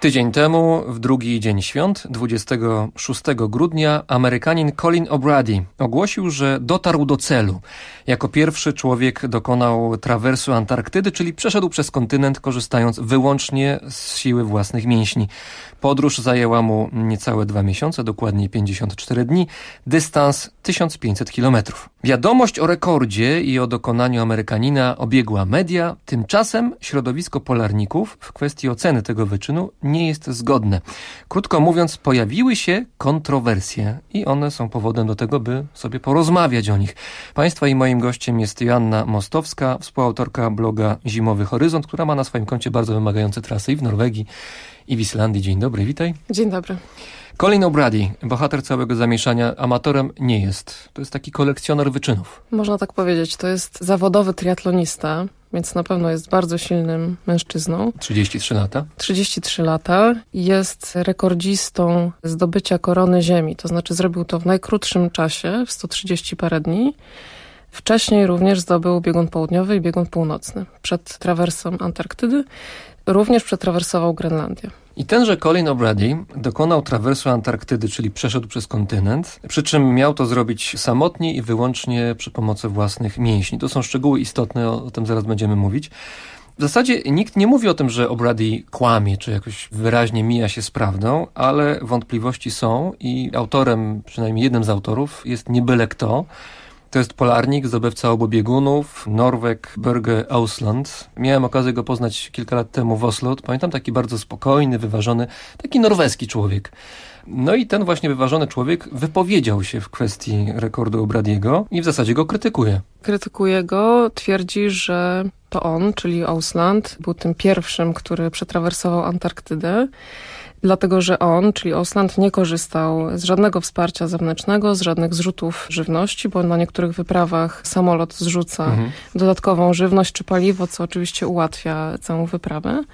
Tydzień temu, w drugi dzień świąt, dwudziestego szóstego grudnia, Amerykanin Colin O'Brady ogłosił, że dotarł do celu. Jako pierwszy człowiek dokonał trawersu Antarktydy, czyli przeszedł przez kontynent, korzystając wyłącznie z siły własnych mięśni. Podróż zajęła mu niecałe dwa miesiące, dokładnie pięćdziesiąt cztery dni, dystans tysiąc pięćset kilometrów. Wiadomość o rekordzie i o dokonaniu Amerykanina obiegła media, tymczasem środowisko polarników w kwestii oceny tego wyczynu nie jest zgodne. Krótko mówiąc, pojawiły się kontrowersje i one są powodem do tego, by sobie porozmawiać o nich. Państwa i moim gościem jest Joanna Mostowska, współautorka bloga Zimowy Horyzont, która ma na swoim koncie bardzo wymagające trasy i w Norwegii, i w Islandii. Dzień dobry, witaj. Dzień dobry. Colin O'Brady, bohater całego zamieszania, amatorem nie jest. To jest taki kolekcjoner wyczynów. Można tak powiedzieć. To jest zawodowy triatlonista, więc na pewno jest bardzo silnym mężczyzną. trzydzieści trzy lata. trzydzieści trzy lata. Jest rekordzistą zdobycia korony ziemi. To znaczy zrobił to w najkrótszym czasie, w sto trzydzieści parę dni. Wcześniej również zdobył biegun południowy i biegun północny. Przed trawersem Antarktydy również przetrawersował Grenlandię. I tenże Colin O'Brady dokonał trawersu Antarktydy, czyli przeszedł przez kontynent, przy czym miał to zrobić samotnie i wyłącznie przy pomocy własnych mięśni. To są szczegóły istotne, o, o tym zaraz będziemy mówić. W zasadzie nikt nie mówi o tym, że O'Brady kłamie, czy jakoś wyraźnie mija się z prawdą, ale wątpliwości są i autorem, przynajmniej jednym z autorów, jest nie byle kto. To jest polarnik, zdobywca obu biegunów, Norweg Børge Ousland. Miałem okazję go poznać kilka lat temu w Oslo. Pamiętam, taki bardzo spokojny, wyważony, taki norweski człowiek. No i ten właśnie wyważony człowiek wypowiedział się w kwestii rekordu O'Brady'ego i w zasadzie go krytykuje. Krytykuje go, twierdzi, że to on, czyli Ousland, był tym pierwszym, który przetrawersował Antarktydę. Dlatego, że on, czyli Ousland, nie korzystał z żadnego wsparcia zewnętrznego, z żadnych zrzutów żywności, bo na niektórych wyprawach samolot zrzuca mhm. dodatkową żywność czy paliwo, co oczywiście ułatwia całą wyprawę.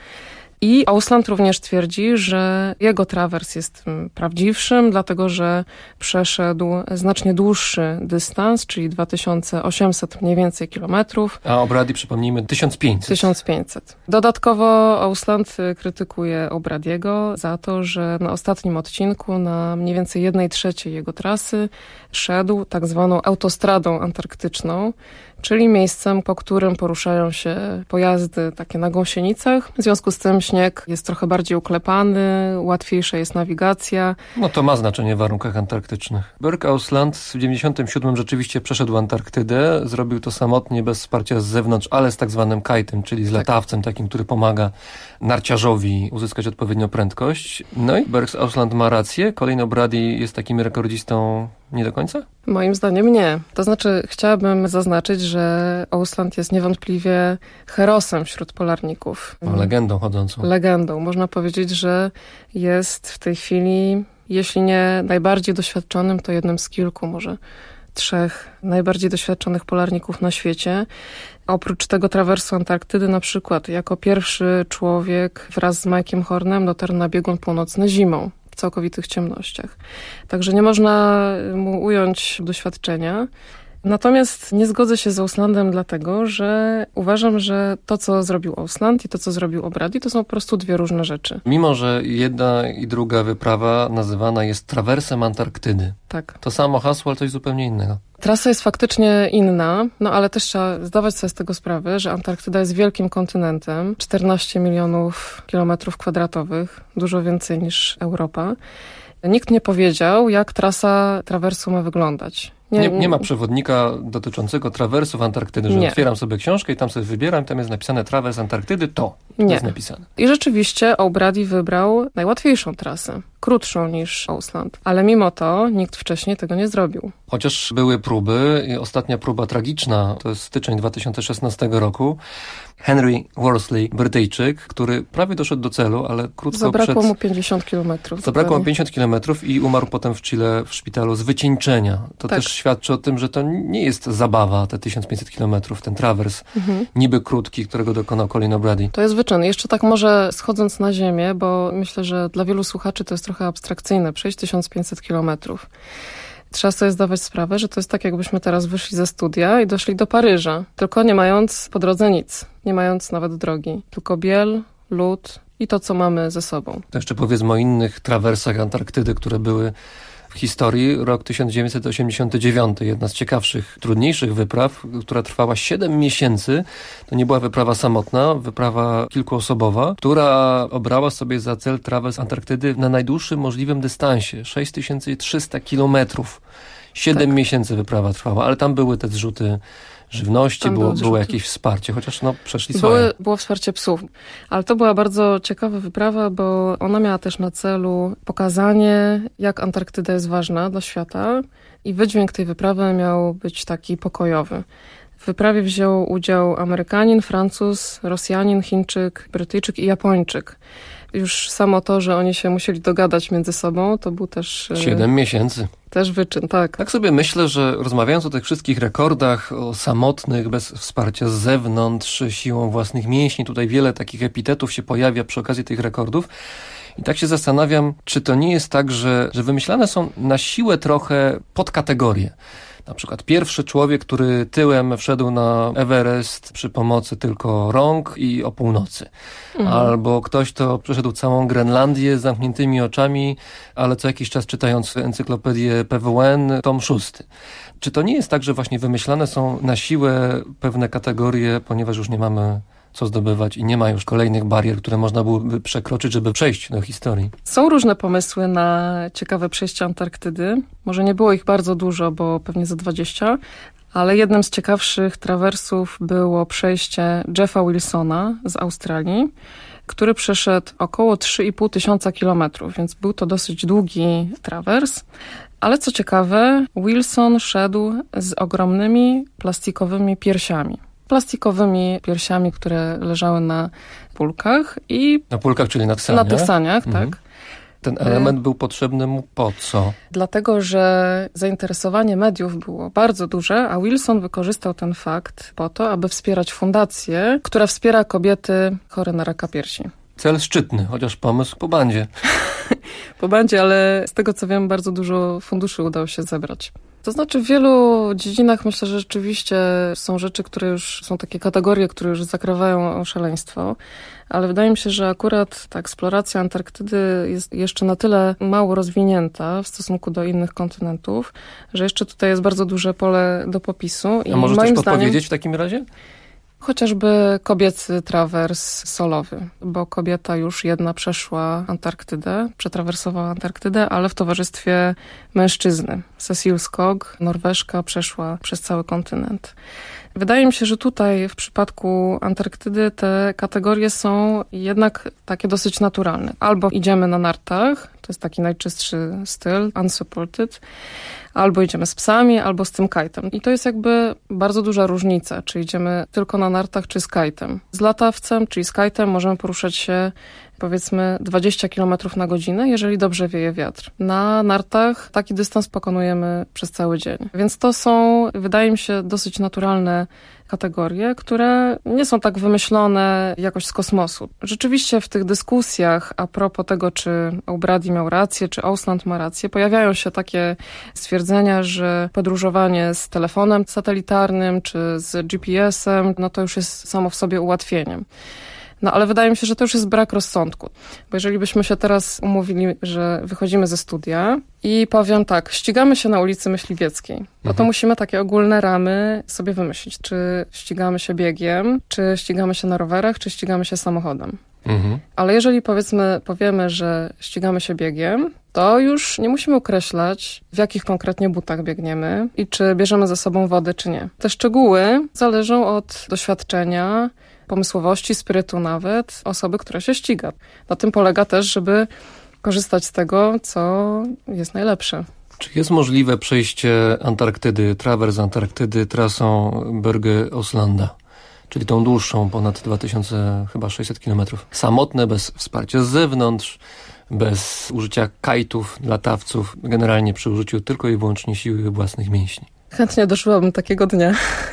I Ousland również twierdzi, że jego trawers jest prawdziwszym, dlatego że przeszedł znacznie dłuższy dystans, czyli dwa tysiące osiemset mniej więcej kilometrów. A O'Brady, przypomnijmy, tysiąc pięćset. tysiąc pięćset. Dodatkowo Ousland krytykuje O'Brady'ego za to, że na ostatnim odcinku, na mniej więcej jednej trzeciej jego trasy, szedł tak zwaną autostradą antarktyczną, czyli miejscem, po którym poruszają się pojazdy takie na gąsienicach. W związku z tym śnieg jest trochę bardziej uklepany, łatwiejsza jest nawigacja. No to ma znaczenie w warunkach antarktycznych. Børge Ousland w dziewięćdziesiątym siódmym rzeczywiście przeszedł Antarktydę. Zrobił to samotnie, bez wsparcia z zewnątrz, ale z tak zwanym kajtem, czyli z latawcem takim, który pomaga narciarzowi uzyskać odpowiednią prędkość. No i Børge Ousland ma rację. Colin O'Brady jest takim rekordzistą nie do końca? Moim zdaniem nie. To znaczy chciałabym zaznaczyć, że Ousland jest niewątpliwie herosem wśród polarników. No, legendą chodzącą. Legendą. Można powiedzieć, że jest w tej chwili, jeśli nie najbardziej doświadczonym, to jednym z kilku, może trzech najbardziej doświadczonych polarników na świecie. Oprócz tego trawersu Antarktydy na przykład jako pierwszy człowiek wraz z Mike'iem Hornem dotarł na biegun północny zimą. W całkowitych ciemnościach. Także nie można mu ująć doświadczenia. Natomiast nie zgodzę się z Ouslandem dlatego, że uważam, że to, co zrobił Ousland i to, co zrobił O'Brady, to są po prostu dwie różne rzeczy. Mimo że jedna i druga wyprawa nazywana jest trawersem Antarktydy. Tak. To samo hasło, ale coś zupełnie innego. Trasa jest faktycznie inna, no ale też trzeba zdawać sobie z tego sprawę, że Antarktyda jest wielkim kontynentem, czternaście milionów kilometrów kwadratowych, dużo więcej niż Europa. Nikt nie powiedział, jak trasa trawersu ma wyglądać. Nie, nie, nie ma przewodnika dotyczącego trawersów Antarktydy, że nie. Otwieram sobie książkę i tam sobie wybieram, tam jest napisane trawers Antarktydy, to, to nie. jest napisane. I rzeczywiście O'Brady wybrał najłatwiejszą trasę, krótszą niż Ousland, ale mimo to nikt wcześniej tego nie zrobił. Chociaż były próby i ostatnia próba tragiczna, to jest styczeń dwa tysiące szesnastego roku, Henry Worsley, Brytyjczyk, który prawie doszedł do celu, ale krótko Zabrakło przed... mu pięćdziesiąt kilometrów. Zabrakło mu pięćdziesiąt kilometrów i umarł potem w Chile w szpitalu z wycieńczenia. To tak. też świadczy o tym, że to nie jest zabawa, te tysiąc pięćset kilometrów, ten trawers mhm. niby krótki, którego dokonał Colin O'Brady. To jest wyczyn. Jeszcze tak może schodząc na ziemię, bo myślę, że dla wielu słuchaczy to jest trochę abstrakcyjne, przejść tysiąc pięćset kilometrów. Trzeba sobie zdawać sprawę, że to jest tak, jakbyśmy teraz wyszli ze studia i doszli do Paryża, tylko nie mając po drodze nic, nie mając nawet drogi, tylko biel, lód i to, co mamy ze sobą. To jeszcze powiedzmy o innych trawersach Antarktydy, które były w historii. Rok tysiąc dziewięćset osiemdziesiąty dziewiąty, jedna z ciekawszych, trudniejszych wypraw, która trwała siedem miesięcy. To nie była wyprawa samotna, wyprawa kilkuosobowa, która obrała sobie za cel trawers Antarktydy na najdłuższym możliwym dystansie, sześć tysięcy trzysta kilometrów. Siedem tak. miesięcy wyprawa trwała, ale tam były te zrzuty żywności, było, było jakieś wsparcie, chociaż no przeszli swoje. Były, było wsparcie psów, ale to była bardzo ciekawa wyprawa, bo ona miała też na celu pokazanie, jak Antarktyda jest ważna dla świata i wydźwięk tej wyprawy miał być taki pokojowy. W wyprawie wziął udział Amerykanin, Francuz, Rosjanin, Chińczyk, Brytyjczyk i Japończyk. Już samo to, że oni się musieli dogadać między sobą, to był też... Siedem miesięcy. Też wyczyn, tak. Tak sobie myślę, że rozmawiając o tych wszystkich rekordach, o samotnych, bez wsparcia z zewnątrz, siłą własnych mięśni, tutaj wiele takich epitetów się pojawia przy okazji tych rekordów. I tak się zastanawiam, czy to nie jest tak, że, że wymyślane są na siłę trochę podkategorie. Na przykład pierwszy człowiek, który tyłem wszedł na Everest przy pomocy tylko rąk i o północy. Mhm. Albo ktoś, kto przeszedł całą Grenlandię z zamkniętymi oczami, ale co jakiś czas czytając encyklopedię P W N, tom szósty. Czy to nie jest tak, że właśnie wymyślane są na siłę pewne kategorie, ponieważ już nie mamy co zdobywać i nie ma już kolejnych barier, które można byłoby przekroczyć, żeby przejść do historii? Są różne pomysły na ciekawe przejście Antarktydy. Może nie było ich bardzo dużo, bo pewnie za dwadzieścia, ale jednym z ciekawszych trawersów było przejście Jeffa Wilsona z Australii, który przeszedł około trzy i pół tysiąca kilometrów, więc był to dosyć długi trawers. Ale co ciekawe, Wilson szedł z ogromnymi plastikowymi piersiami. plastikowymi piersiami, które leżały na pulkach i... Na pulkach, czyli na tsaniach? Na tsaniach, mhm. tak. Ten element był potrzebny mu po co? Dlatego, że zainteresowanie mediów było bardzo duże, a Wilson wykorzystał ten fakt po to, aby wspierać fundację, która wspiera kobiety chore na raka piersi. Cel szczytny, chociaż pomysł po bandzie. Po bandzie, ale z tego co wiem, bardzo dużo funduszy udało się zebrać. To znaczy w wielu dziedzinach myślę, że rzeczywiście są rzeczy, które już są takie kategorie, które już zakrawają szaleństwo, ale wydaje mi się, że akurat ta eksploracja Antarktydy jest jeszcze na tyle mało rozwinięta w stosunku do innych kontynentów, że jeszcze tutaj jest bardzo duże pole do popisu. I A może coś podpowiedzieć zdaniem, w takim razie? Chociażby kobiecy trawers solowy, bo kobieta już jedna przeszła Antarktydę, przetrawersowała Antarktydę, ale w towarzystwie mężczyzny. Cecil Skog, Norweżka, przeszła przez cały kontynent. Wydaje mi się, że tutaj w przypadku Antarktydy te kategorie są jednak takie dosyć naturalne. Albo idziemy na nartach, to jest taki najczystszy styl, unsupported, albo idziemy z psami, albo z tym kajtem. I to jest jakby bardzo duża różnica, czy idziemy tylko na nartach, czy z kajtem. Z latawcem, czyli z kajtem możemy poruszać się powiedzmy dwadzieścia kilometrów na godzinę, jeżeli dobrze wieje wiatr. Na nartach taki dystans pokonujemy przez cały dzień. Więc to są, wydaje mi się, dosyć naturalne kategorie, które nie są tak wymyślone jakoś z kosmosu. Rzeczywiście w tych dyskusjach a propos tego, czy O'Brady miał rację, czy Ausland ma rację, pojawiają się takie stwierdzenia, że podróżowanie z telefonem satelitarnym, czy z G P S-em, no to już jest samo w sobie ułatwieniem. No ale wydaje mi się, że to już jest brak rozsądku. Bo jeżeli byśmy się teraz umówili, że wychodzimy ze studia i powiem tak, ścigamy się na ulicy Myśliwieckiej, no to musimy takie ogólne ramy sobie wymyślić. Czy ścigamy się biegiem, czy ścigamy się na rowerach, czy ścigamy się samochodem. Mhm. Ale jeżeli powiedzmy, powiemy, że ścigamy się biegiem, to już nie musimy określać, w jakich konkretnie butach biegniemy i czy bierzemy ze sobą wodę, czy nie. Te szczegóły zależą od doświadczenia, pomysłowości, spirytu nawet osoby, która się ściga. Na tym polega też, żeby korzystać z tego, co jest najlepsze. Czy jest możliwe przejście Antarktydy, trawers Antarktydy trasą Berge Oslanda, czyli tą dłuższą, ponad dwa tysiące sześćset kilometrów? Samotne, bez wsparcia z zewnątrz, bez użycia kajtów, latawców, generalnie przy użyciu tylko i wyłącznie siły własnych mięśni. Chętnie doszłabym takiego dnia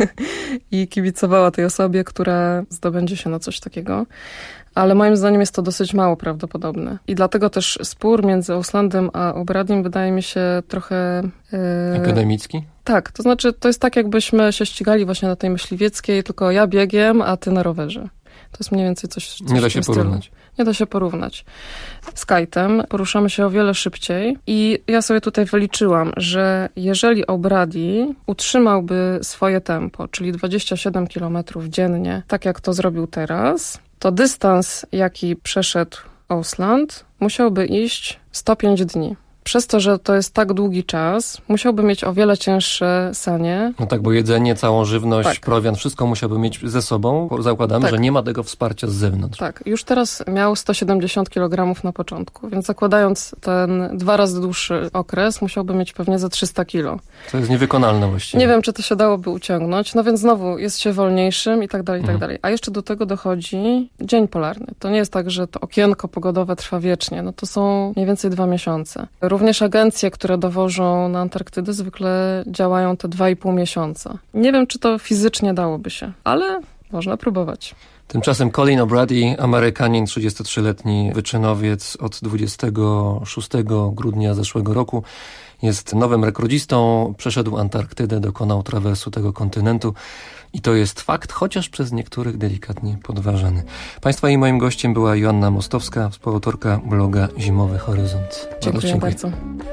i kibicowała tej osobie, która zdobędzie się na coś takiego. Ale moim zdaniem jest to dosyć mało prawdopodobne. I dlatego też spór między Auslandem a O'Bradym wydaje mi się trochę... Yy... Akademicki? Tak, to znaczy to jest tak, jakbyśmy się ścigali właśnie na tej Myśliwieckiej, tylko ja biegiem, a ty na rowerze. To jest mniej więcej coś, coś Nie da w się tym stylu. porównać. Nie da się porównać. Z kajtem poruszamy się o wiele szybciej i ja sobie tutaj wyliczyłam, że jeżeli O'Brady utrzymałby swoje tempo, czyli dwadzieścia siedem kilometrów dziennie, tak jak to zrobił teraz, to dystans, jaki przeszedł Ausland, musiałby iść sto pięć dni. Przez to, że to jest tak długi czas, musiałby mieć o wiele cięższe sanie. No tak, bo jedzenie, całą żywność, Tak. prowiant, wszystko musiałby mieć ze sobą. Zakładamy, Tak. że nie ma tego wsparcia z zewnątrz. Tak, już teraz miał sto siedemdziesiąt kilogramów na początku, więc zakładając ten dwa razy dłuższy okres, musiałby mieć pewnie za trzysta kilo. To jest niewykonalne właściwie. Nie wiem, czy to się dałoby uciągnąć, no więc znowu jest się wolniejszym i tak dalej, i tak Mhm. dalej. A jeszcze do tego dochodzi dzień polarny. To nie jest tak, że to okienko pogodowe trwa wiecznie, no to są mniej więcej dwa miesiące. Również agencje, które dowożą na Antarktydę, zwykle działają te dwa i pół miesiąca. Nie wiem, czy to fizycznie dałoby się, ale można próbować. Tymczasem Colin O'Brady, Amerykanin, trzydziestotrzyletni wyczynowiec od dwudziestego szóstego grudnia zeszłego roku, jest nowym rekordzistą, przeszedł Antarktydę, dokonał trawersu tego kontynentu i to jest fakt, chociaż przez niektórych delikatnie podważany. Państwa i moim gościem była Joanna Mostowska, współautorka bloga Zimowy Horyzont. Dziękuję, dziękuję. bardzo.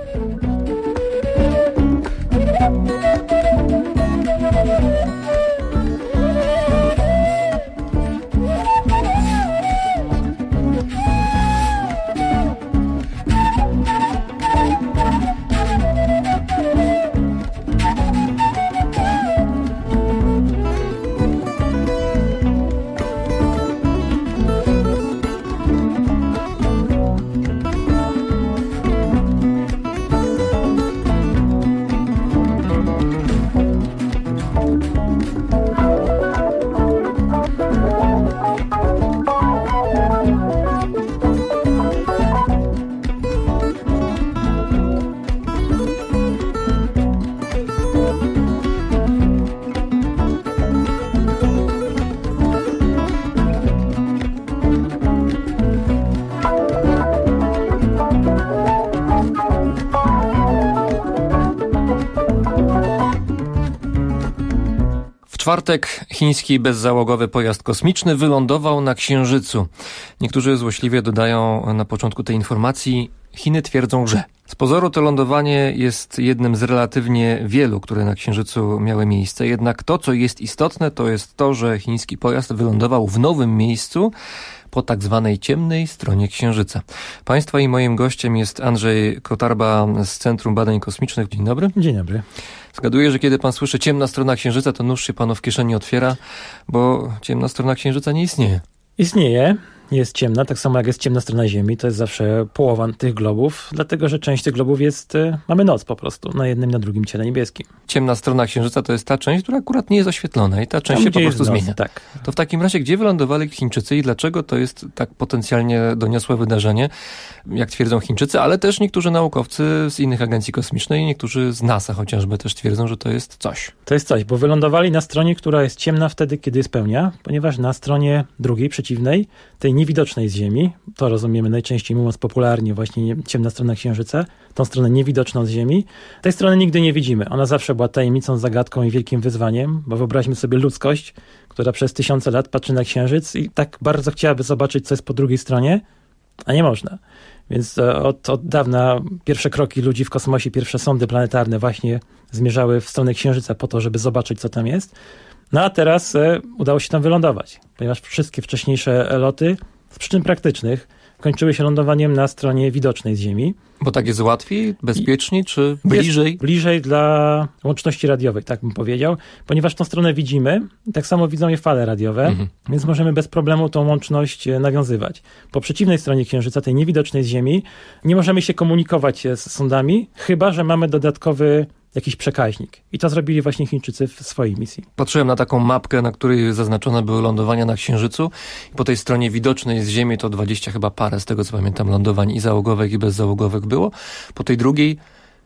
W czwartek chiński bezzałogowy pojazd kosmiczny wylądował na Księżycu. Niektórzy złośliwie dodają na początku tej informacji, Chiny twierdzą, że z pozoru to lądowanie jest jednym z relatywnie wielu, które na Księżycu miały miejsce. Jednak to, co jest istotne, to jest to, że chiński pojazd wylądował w nowym miejscu po tak zwanej ciemnej stronie Księżyca. Państwa i moim gościem jest Andrzej Kotarba z Centrum Badań Kosmicznych. Dzień dobry. Dzień dobry. Zgaduję, że kiedy pan słyszy ciemna strona Księżyca, to nóż się panu w kieszeni otwiera, bo ciemna strona Księżyca nie istnieje. Istnieje, jest ciemna, tak samo jak jest ciemna strona Ziemi, to jest zawsze połowa tych globów, dlatego że część tych globów jest, mamy noc po prostu, na jednym, na drugim ciele niebieskim. Ciemna strona Księżyca to jest ta część, która akurat nie jest oświetlona i ta część Tam, się po gdzie prostu jest noc, zmienia. tak. To w takim razie, gdzie wylądowali Chińczycy i dlaczego to jest tak potencjalnie doniosłe wydarzenie, jak twierdzą Chińczycy, ale też niektórzy naukowcy z innych agencji kosmicznych i niektórzy z NASA chociażby też twierdzą, że to jest coś. To jest coś, bo wylądowali na stronie, która jest ciemna wtedy, kiedy jest pełnia, ponieważ na stronie drugiej, przeciwnej, tej niewidocznej z Ziemi, to rozumiemy najczęściej mówiąc popularnie właśnie ciemna strona Księżyca, tą stronę niewidoczną z Ziemi, tej strony nigdy nie widzimy. Ona zawsze była tajemnicą, zagadką i wielkim wyzwaniem, bo wyobraźmy sobie ludzkość, która przez tysiące lat patrzy na Księżyc i tak bardzo chciałaby zobaczyć, co jest po drugiej stronie, a nie można. Więc od, od dawna pierwsze kroki ludzi w kosmosie, pierwsze sondy planetarne właśnie zmierzały w stronę Księżyca po to, żeby zobaczyć, co tam jest. No a teraz e, udało się tam wylądować, ponieważ wszystkie wcześniejsze loty z przyczyn praktycznych kończyły się lądowaniem na stronie widocznej z Ziemi. Bo tak jest łatwiej, bezpieczniej, czy bliżej? Jest bliżej dla łączności radiowej, tak bym powiedział, ponieważ tą stronę widzimy, tak samo widzą je fale radiowe, mhm. więc możemy bez problemu tą łączność nawiązywać. Po przeciwnej stronie Księżyca, tej niewidocznej z Ziemi, nie możemy się komunikować z sondami, chyba że mamy dodatkowy jakiś przekaźnik. I to zrobili właśnie Chińczycy w swojej misji. Patrzyłem na taką mapkę, na której zaznaczone były lądowania na Księżycu. I po tej stronie widocznej z Ziemi to dwadzieścia chyba parę, z tego co pamiętam, lądowań i załogowych, i bezzałogowych było. Po tej drugiej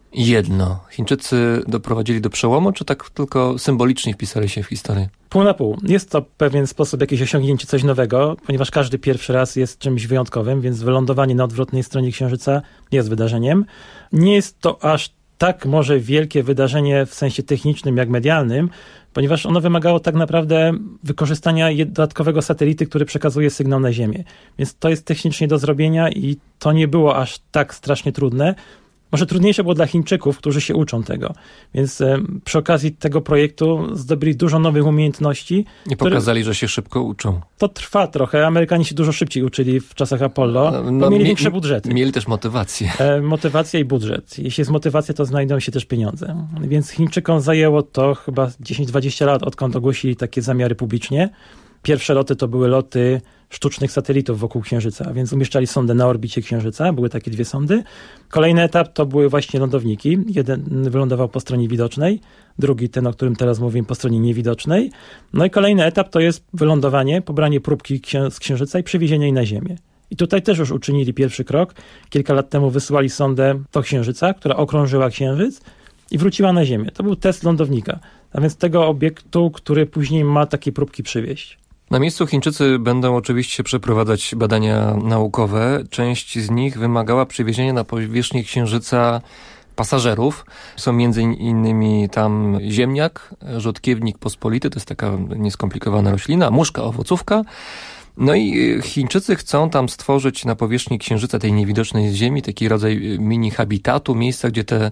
jedno. Chińczycy doprowadzili do przełomu, czy tak tylko symbolicznie wpisali się w historię? Pół na pół. Jest to w pewien sposób jakieś osiągnięcie, coś nowego, ponieważ każdy pierwszy raz jest czymś wyjątkowym, więc wylądowanie na odwrotnej stronie Księżyca jest wydarzeniem. Nie jest to aż tak może wielkie wydarzenie w sensie technicznym jak medialnym, ponieważ ono wymagało tak naprawdę wykorzystania dodatkowego satelity, który przekazuje sygnał na Ziemię. Więc to jest technicznie do zrobienia i to nie było aż tak strasznie trudne. Może trudniejsze było dla Chińczyków, którzy się uczą tego. Więc e, przy okazji tego projektu zdobyli dużo nowych umiejętności. I pokazali, które... że się szybko uczą. To trwa trochę. Amerykanie się dużo szybciej uczyli w czasach Apollo, no, bo mieli mi, większe budżety. Mieli też motywację. E, motywacja i budżet. Jeśli jest motywacja, to znajdą się też pieniądze. Więc Chińczykom zajęło to chyba dziesięć dwadzieścia lat, odkąd ogłosili takie zamiary publicznie. Pierwsze loty to były loty sztucznych satelitów wokół Księżyca, więc umieszczali sondę na orbicie Księżyca, były takie dwie sondy. Kolejny etap to były właśnie lądowniki. Jeden wylądował po stronie widocznej, drugi, ten, o którym teraz mówię, po stronie niewidocznej. No i kolejny etap to jest wylądowanie, pobranie próbki księ- z Księżyca i przewiezienie jej na Ziemię. I tutaj też już uczynili pierwszy krok. Kilka lat temu wysyłali sondę do Księżyca, która okrążyła Księżyc i wróciła na Ziemię. To był test lądownika, a więc tego obiektu, który później ma takie próbki przywieźć. Na miejscu Chińczycy będą oczywiście przeprowadzać badania naukowe. Część z nich wymagała przywiezienia na powierzchnię Księżyca pasażerów. Są między innymi tam ziemniak, rzodkiewnik pospolity, to jest taka nieskomplikowana roślina, muszka, owocówka. No i Chińczycy chcą tam stworzyć na powierzchni Księżyca, tej niewidocznej z Ziemi, taki rodzaj mini habitatu, miejsca, gdzie te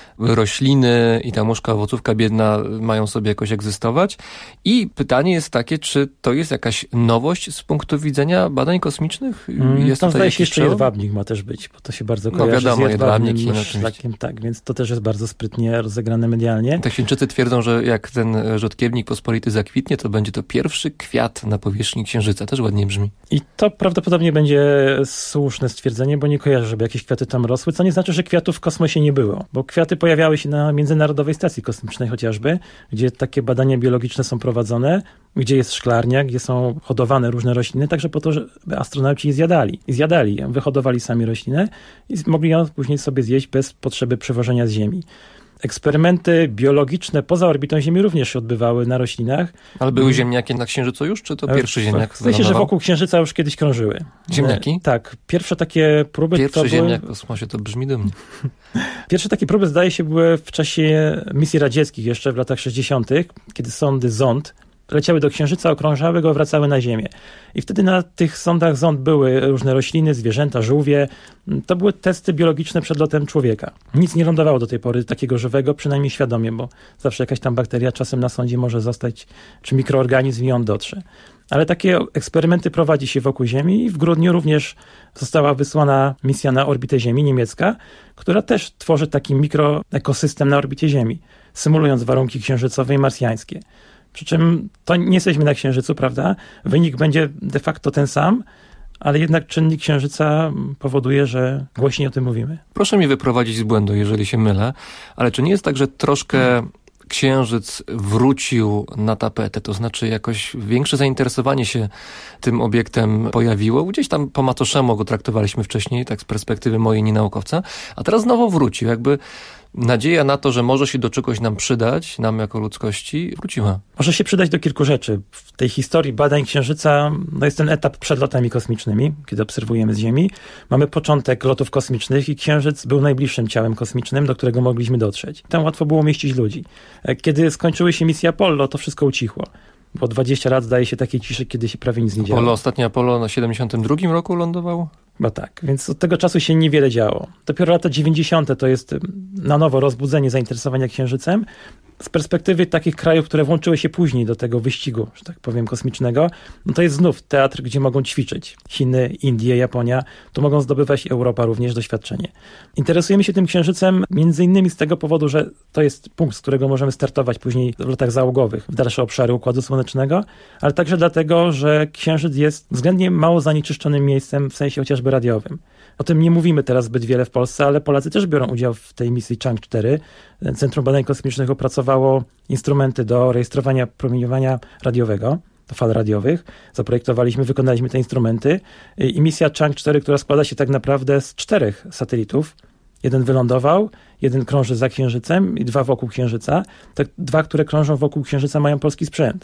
rośliny i ta muszka, owocówka biedna mają sobie jakoś egzystować. I pytanie jest takie, czy to jest jakaś nowość z punktu widzenia badań kosmicznych? Jest tam zdaje się jeszcze jedwabnik ma też być, bo to się bardzo kojarzy no wiadomo, z jedwabnym szlakiem, tak, więc to też jest bardzo sprytnie rozegrane medialnie. Te Chińczycy twierdzą, że jak ten rzodkiewnik pospolity zakwitnie, to będzie to pierwszy kwiat na powierzchni Księżyca. Też ładnie brzmi. I to prawdopodobnie będzie słuszne stwierdzenie, bo nie kojarzę, żeby jakieś kwiaty tam rosły, co nie znaczy, że kwiatów w kosmosie nie było, bo kwiaty pojawiały się na Międzynarodowej Stacji Kosmicznej chociażby, gdzie takie badania biologiczne są prowadzone, gdzie jest szklarnia, gdzie są hodowane różne rośliny, także po to, żeby astronauci je zjadali. I zjadali ją, wyhodowali sami roślinę i mogli ją później sobie zjeść bez potrzeby przewożenia z Ziemi. Eksperymenty biologiczne poza orbitą Ziemi również się odbywały na roślinach. Ale były ziemniaki na Księżycu już, czy to pierwszy ziemniak? Zdaje się, że wokół Księżyca już kiedyś krążyły. Ziemniaki? Tak. Pierwsze takie próby Pierwszy to były... ziemniak w kosmosie, to brzmi dumnie. Pierwsze takie próby, zdaje się, były w czasie misji radzieckich jeszcze w latach sześćdziesiątych, kiedy sondy Zond leciały do Księżyca, okrążały go, wracały na Ziemię. I wtedy na tych sondach Zond były różne rośliny, zwierzęta, żółwie. To były testy biologiczne przed lotem człowieka. Nic nie lądowało do tej pory takiego żywego, przynajmniej świadomie, bo zawsze jakaś tam bakteria czasem na sondzie może zostać, czy mikroorganizm i on dotrze. Ale takie eksperymenty prowadzi się wokół Ziemi i w grudniu również została wysłana misja na orbitę Ziemi, niemiecka, która też tworzy taki mikroekosystem na orbicie Ziemi, symulując warunki księżycowe i marsjańskie. Przy czym to nie jesteśmy na Księżycu, prawda? Wynik będzie de facto ten sam, ale jednak czynnik Księżyca powoduje, że głośniej o tym mówimy. Proszę mnie wyprowadzić z błędu, jeżeli się mylę, ale czy nie jest tak, że troszkę Księżyc wrócił na tapetę, to znaczy jakoś większe zainteresowanie się tym obiektem pojawiło? Gdzieś tam po macoszemu go traktowaliśmy wcześniej, tak z perspektywy mojej nienaukowca, a teraz znowu wrócił, jakby nadzieja na to, że może się do czegoś nam przydać, nam jako ludzkości, wróciła. Może się przydać do kilku rzeczy. W tej historii badań Księżyca no jest ten etap przed lotami kosmicznymi, kiedy obserwujemy z Ziemi. Mamy początek lotów kosmicznych i Księżyc był najbliższym ciałem kosmicznym, do którego mogliśmy dotrzeć. Tam łatwo było mieścić ludzi. Kiedy skończyły się misje Apollo, to wszystko ucichło. Bo dwadzieścia lat zdaje się takiej ciszy, kiedy się prawie nic nie działo. Apollo, ostatnie Apollo na siedemdziesiątym drugim roku lądowało? Bo tak, więc od tego czasu się niewiele działo. Dopiero lata dziewięćdziesiąte to jest na nowo rozbudzenie zainteresowania Księżycem. Z perspektywy takich krajów, które włączyły się później do tego wyścigu, że tak powiem, kosmicznego, no to jest znów teatr, gdzie mogą ćwiczyć Chiny, Indie, Japonia. Tu mogą zdobywać Europa również doświadczenie. Interesujemy się tym Księżycem między innymi z tego powodu, że to jest punkt, z którego możemy startować później w latach załogowych w dalsze obszary Układu Słonecznego, ale także dlatego, że Księżyc jest względnie mało zanieczyszczonym miejscem w sensie chociażby radiowym. O tym nie mówimy teraz zbyt wiele w Polsce, ale Polacy też biorą udział w tej misji Chang cztery. Centrum Badań Kosmicznych opracowało instrumenty do rejestrowania promieniowania radiowego, do fal radiowych. Zaprojektowaliśmy, wykonaliśmy te instrumenty i misja Chang cztery, która składa się tak naprawdę z czterech satelitów. Jeden wylądował, jeden krąży za Księżycem i dwa wokół Księżyca. Te dwa, które krążą wokół Księżyca, mają polski sprzęt.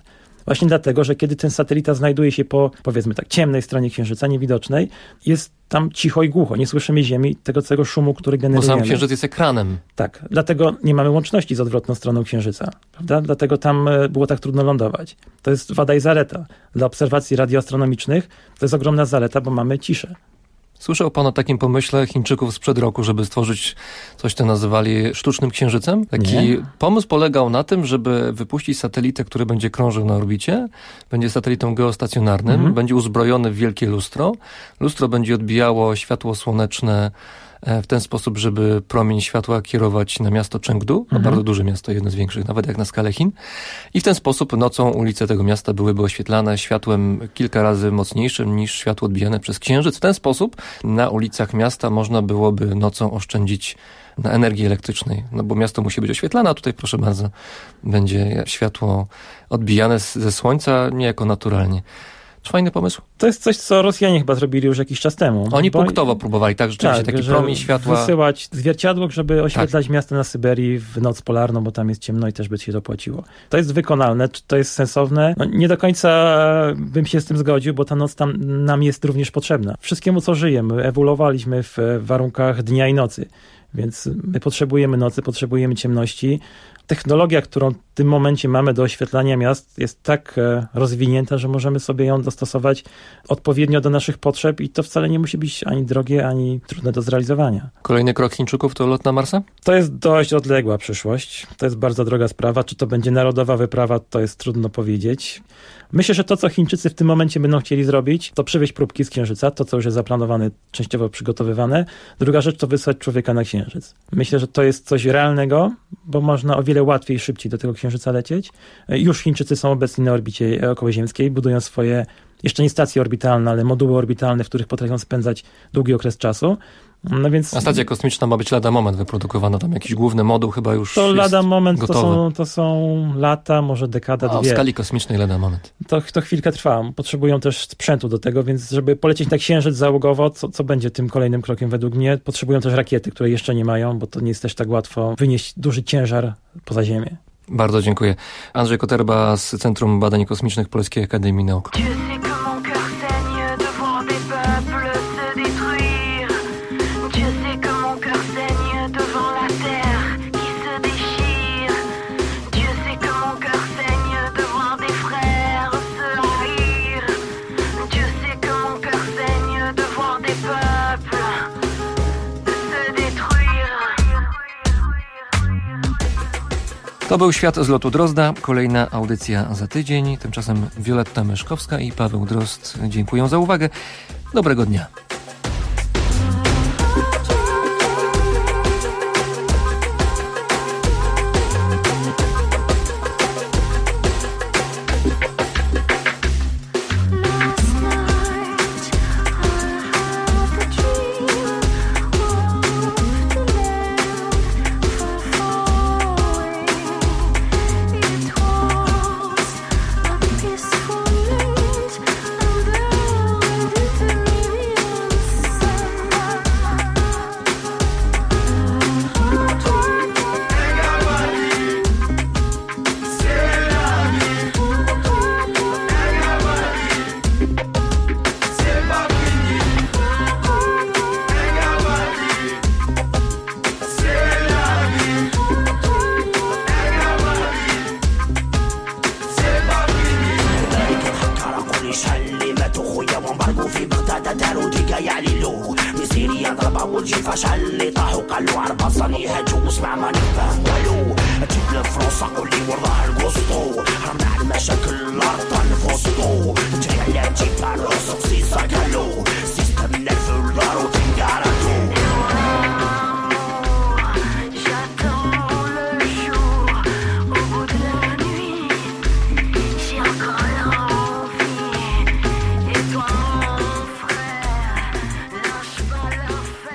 Właśnie dlatego, że kiedy ten satelita znajduje się po, powiedzmy tak, ciemnej stronie Księżyca, niewidocznej, jest tam cicho i głucho. Nie słyszymy Ziemi, tego całego szumu, który generujemy. Bo sam Księżyc jest ekranem. Tak. Dlatego nie mamy łączności z odwrotną stroną Księżyca. Prawda? Dlatego tam było tak trudno lądować. To jest wada i zaleta. Dla obserwacji radioastronomicznych to jest ogromna zaleta, bo mamy ciszę. Słyszał pan o takim pomyśle Chińczyków sprzed roku, żeby stworzyć coś, co nazywali sztucznym księżycem? Taki Nie. pomysł polegał na tym, żeby wypuścić satelitę, który będzie krążył na orbicie, będzie satelitą geostacjonarnym, Mhm. będzie uzbrojony w wielkie lustro. Lustro będzie odbijało światło słoneczne w ten sposób, żeby promień światła kierować na miasto Chengdu, Mhm. bardzo duże miasto, jedno z większych, nawet jak na skalę Chin. I w ten sposób nocą ulice tego miasta byłyby oświetlane światłem kilka razy mocniejszym niż światło odbijane przez księżyc. W ten sposób na ulicach miasta można byłoby nocą oszczędzić na energii elektrycznej, no bo miasto musi być oświetlane, a tutaj proszę bardzo, będzie światło odbijane z- ze słońca niejako naturalnie. Czy fajny pomysł? To jest coś, co Rosjanie chyba zrobili już jakiś czas temu. Oni Bo- punktowo próbowali, tak, rzeczywiście tak, taki że promień światła. wysyłać zwierciadło, żeby oświetlać miasto na Syberii w noc polarną, bo tam jest ciemno i też by się to płaciło. To jest wykonalne, czy to jest sensowne? No, nie do końca bym się z tym zgodził, bo ta noc tam nam jest również potrzebna. Wszystkiemu, co żyjemy, ewoluowaliśmy w warunkach dnia i nocy, więc my potrzebujemy nocy, potrzebujemy ciemności. Technologia, którą w tym momencie mamy do oświetlania miast, jest tak e, rozwinięta, że możemy sobie ją dostosować odpowiednio do naszych potrzeb i to wcale nie musi być ani drogie, ani trudne do zrealizowania. Kolejny krok Chińczyków to lot na Marsa? To jest dość odległa przyszłość. To jest bardzo droga sprawa. Czy to będzie narodowa wyprawa, to jest trudno powiedzieć. Myślę, że to, co Chińczycy w tym momencie będą chcieli zrobić, to przywieźć próbki z Księżyca, to, co już jest zaplanowane, częściowo przygotowywane. Druga rzecz to wysłać człowieka na Księżyc. Myślę, że to jest coś realnego, bo można o wiele łatwiej i szybciej do tego Księżyca lecieć. Już Chińczycy są obecni na orbicie okołoziemskiej, budują swoje, jeszcze nie stacje orbitalne, ale moduły orbitalne, w których potrafią spędzać długi okres czasu. No więc... A stacja kosmiczna ma być lada moment wyprodukowana, tam jakiś główny moduł chyba już To jest lada moment, to gotowy. są, to są lata, może dekada, A w dwie. skali kosmicznej lada moment. To, to chwilkę trwa. Potrzebują też sprzętu do tego, więc żeby polecieć na Księżyc załogowo, co, co będzie tym kolejnym krokiem według mnie, potrzebują też rakiety, które jeszcze nie mają, bo to nie jest też tak łatwo wynieść duży ciężar poza Ziemię. Bardzo dziękuję. Andrzej Koterba z Centrum Badań Kosmicznych Polskiej Akademii Nauk. To był Świat z lotu Drozda. Kolejna audycja za tydzień. Tymczasem Wioletta Myszkowska i Paweł Drozd dziękuję za uwagę. Dobrego dnia.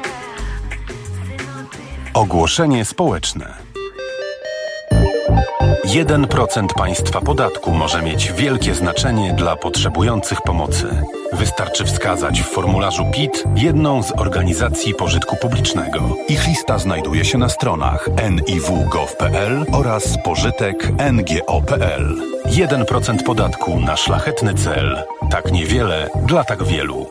Ogłoszenie społeczne. jeden procent państwa podatku może mieć wielkie znaczenie dla potrzebujących pomocy. Wystarczy wskazać w formularzu P I T jedną z organizacji pożytku publicznego. Ich lista znajduje się na stronach en i w kropka gov kropka pe el oraz pożytek kropka en ge o kropka pe el. jeden procent podatku na szlachetny cel. Tak niewiele dla tak wielu.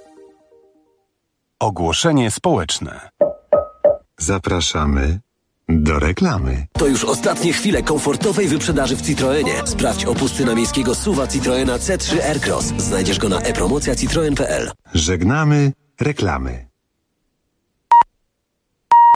Ogłoszenie społeczne. Zapraszamy do reklamy. To już ostatnie chwile komfortowej wyprzedaży w Citroenie. Sprawdź opusty na miejskiego suwa Citroena C trzy Aircross. Znajdziesz go na e-promocja citroen kropka pe el. Żegnamy reklamy.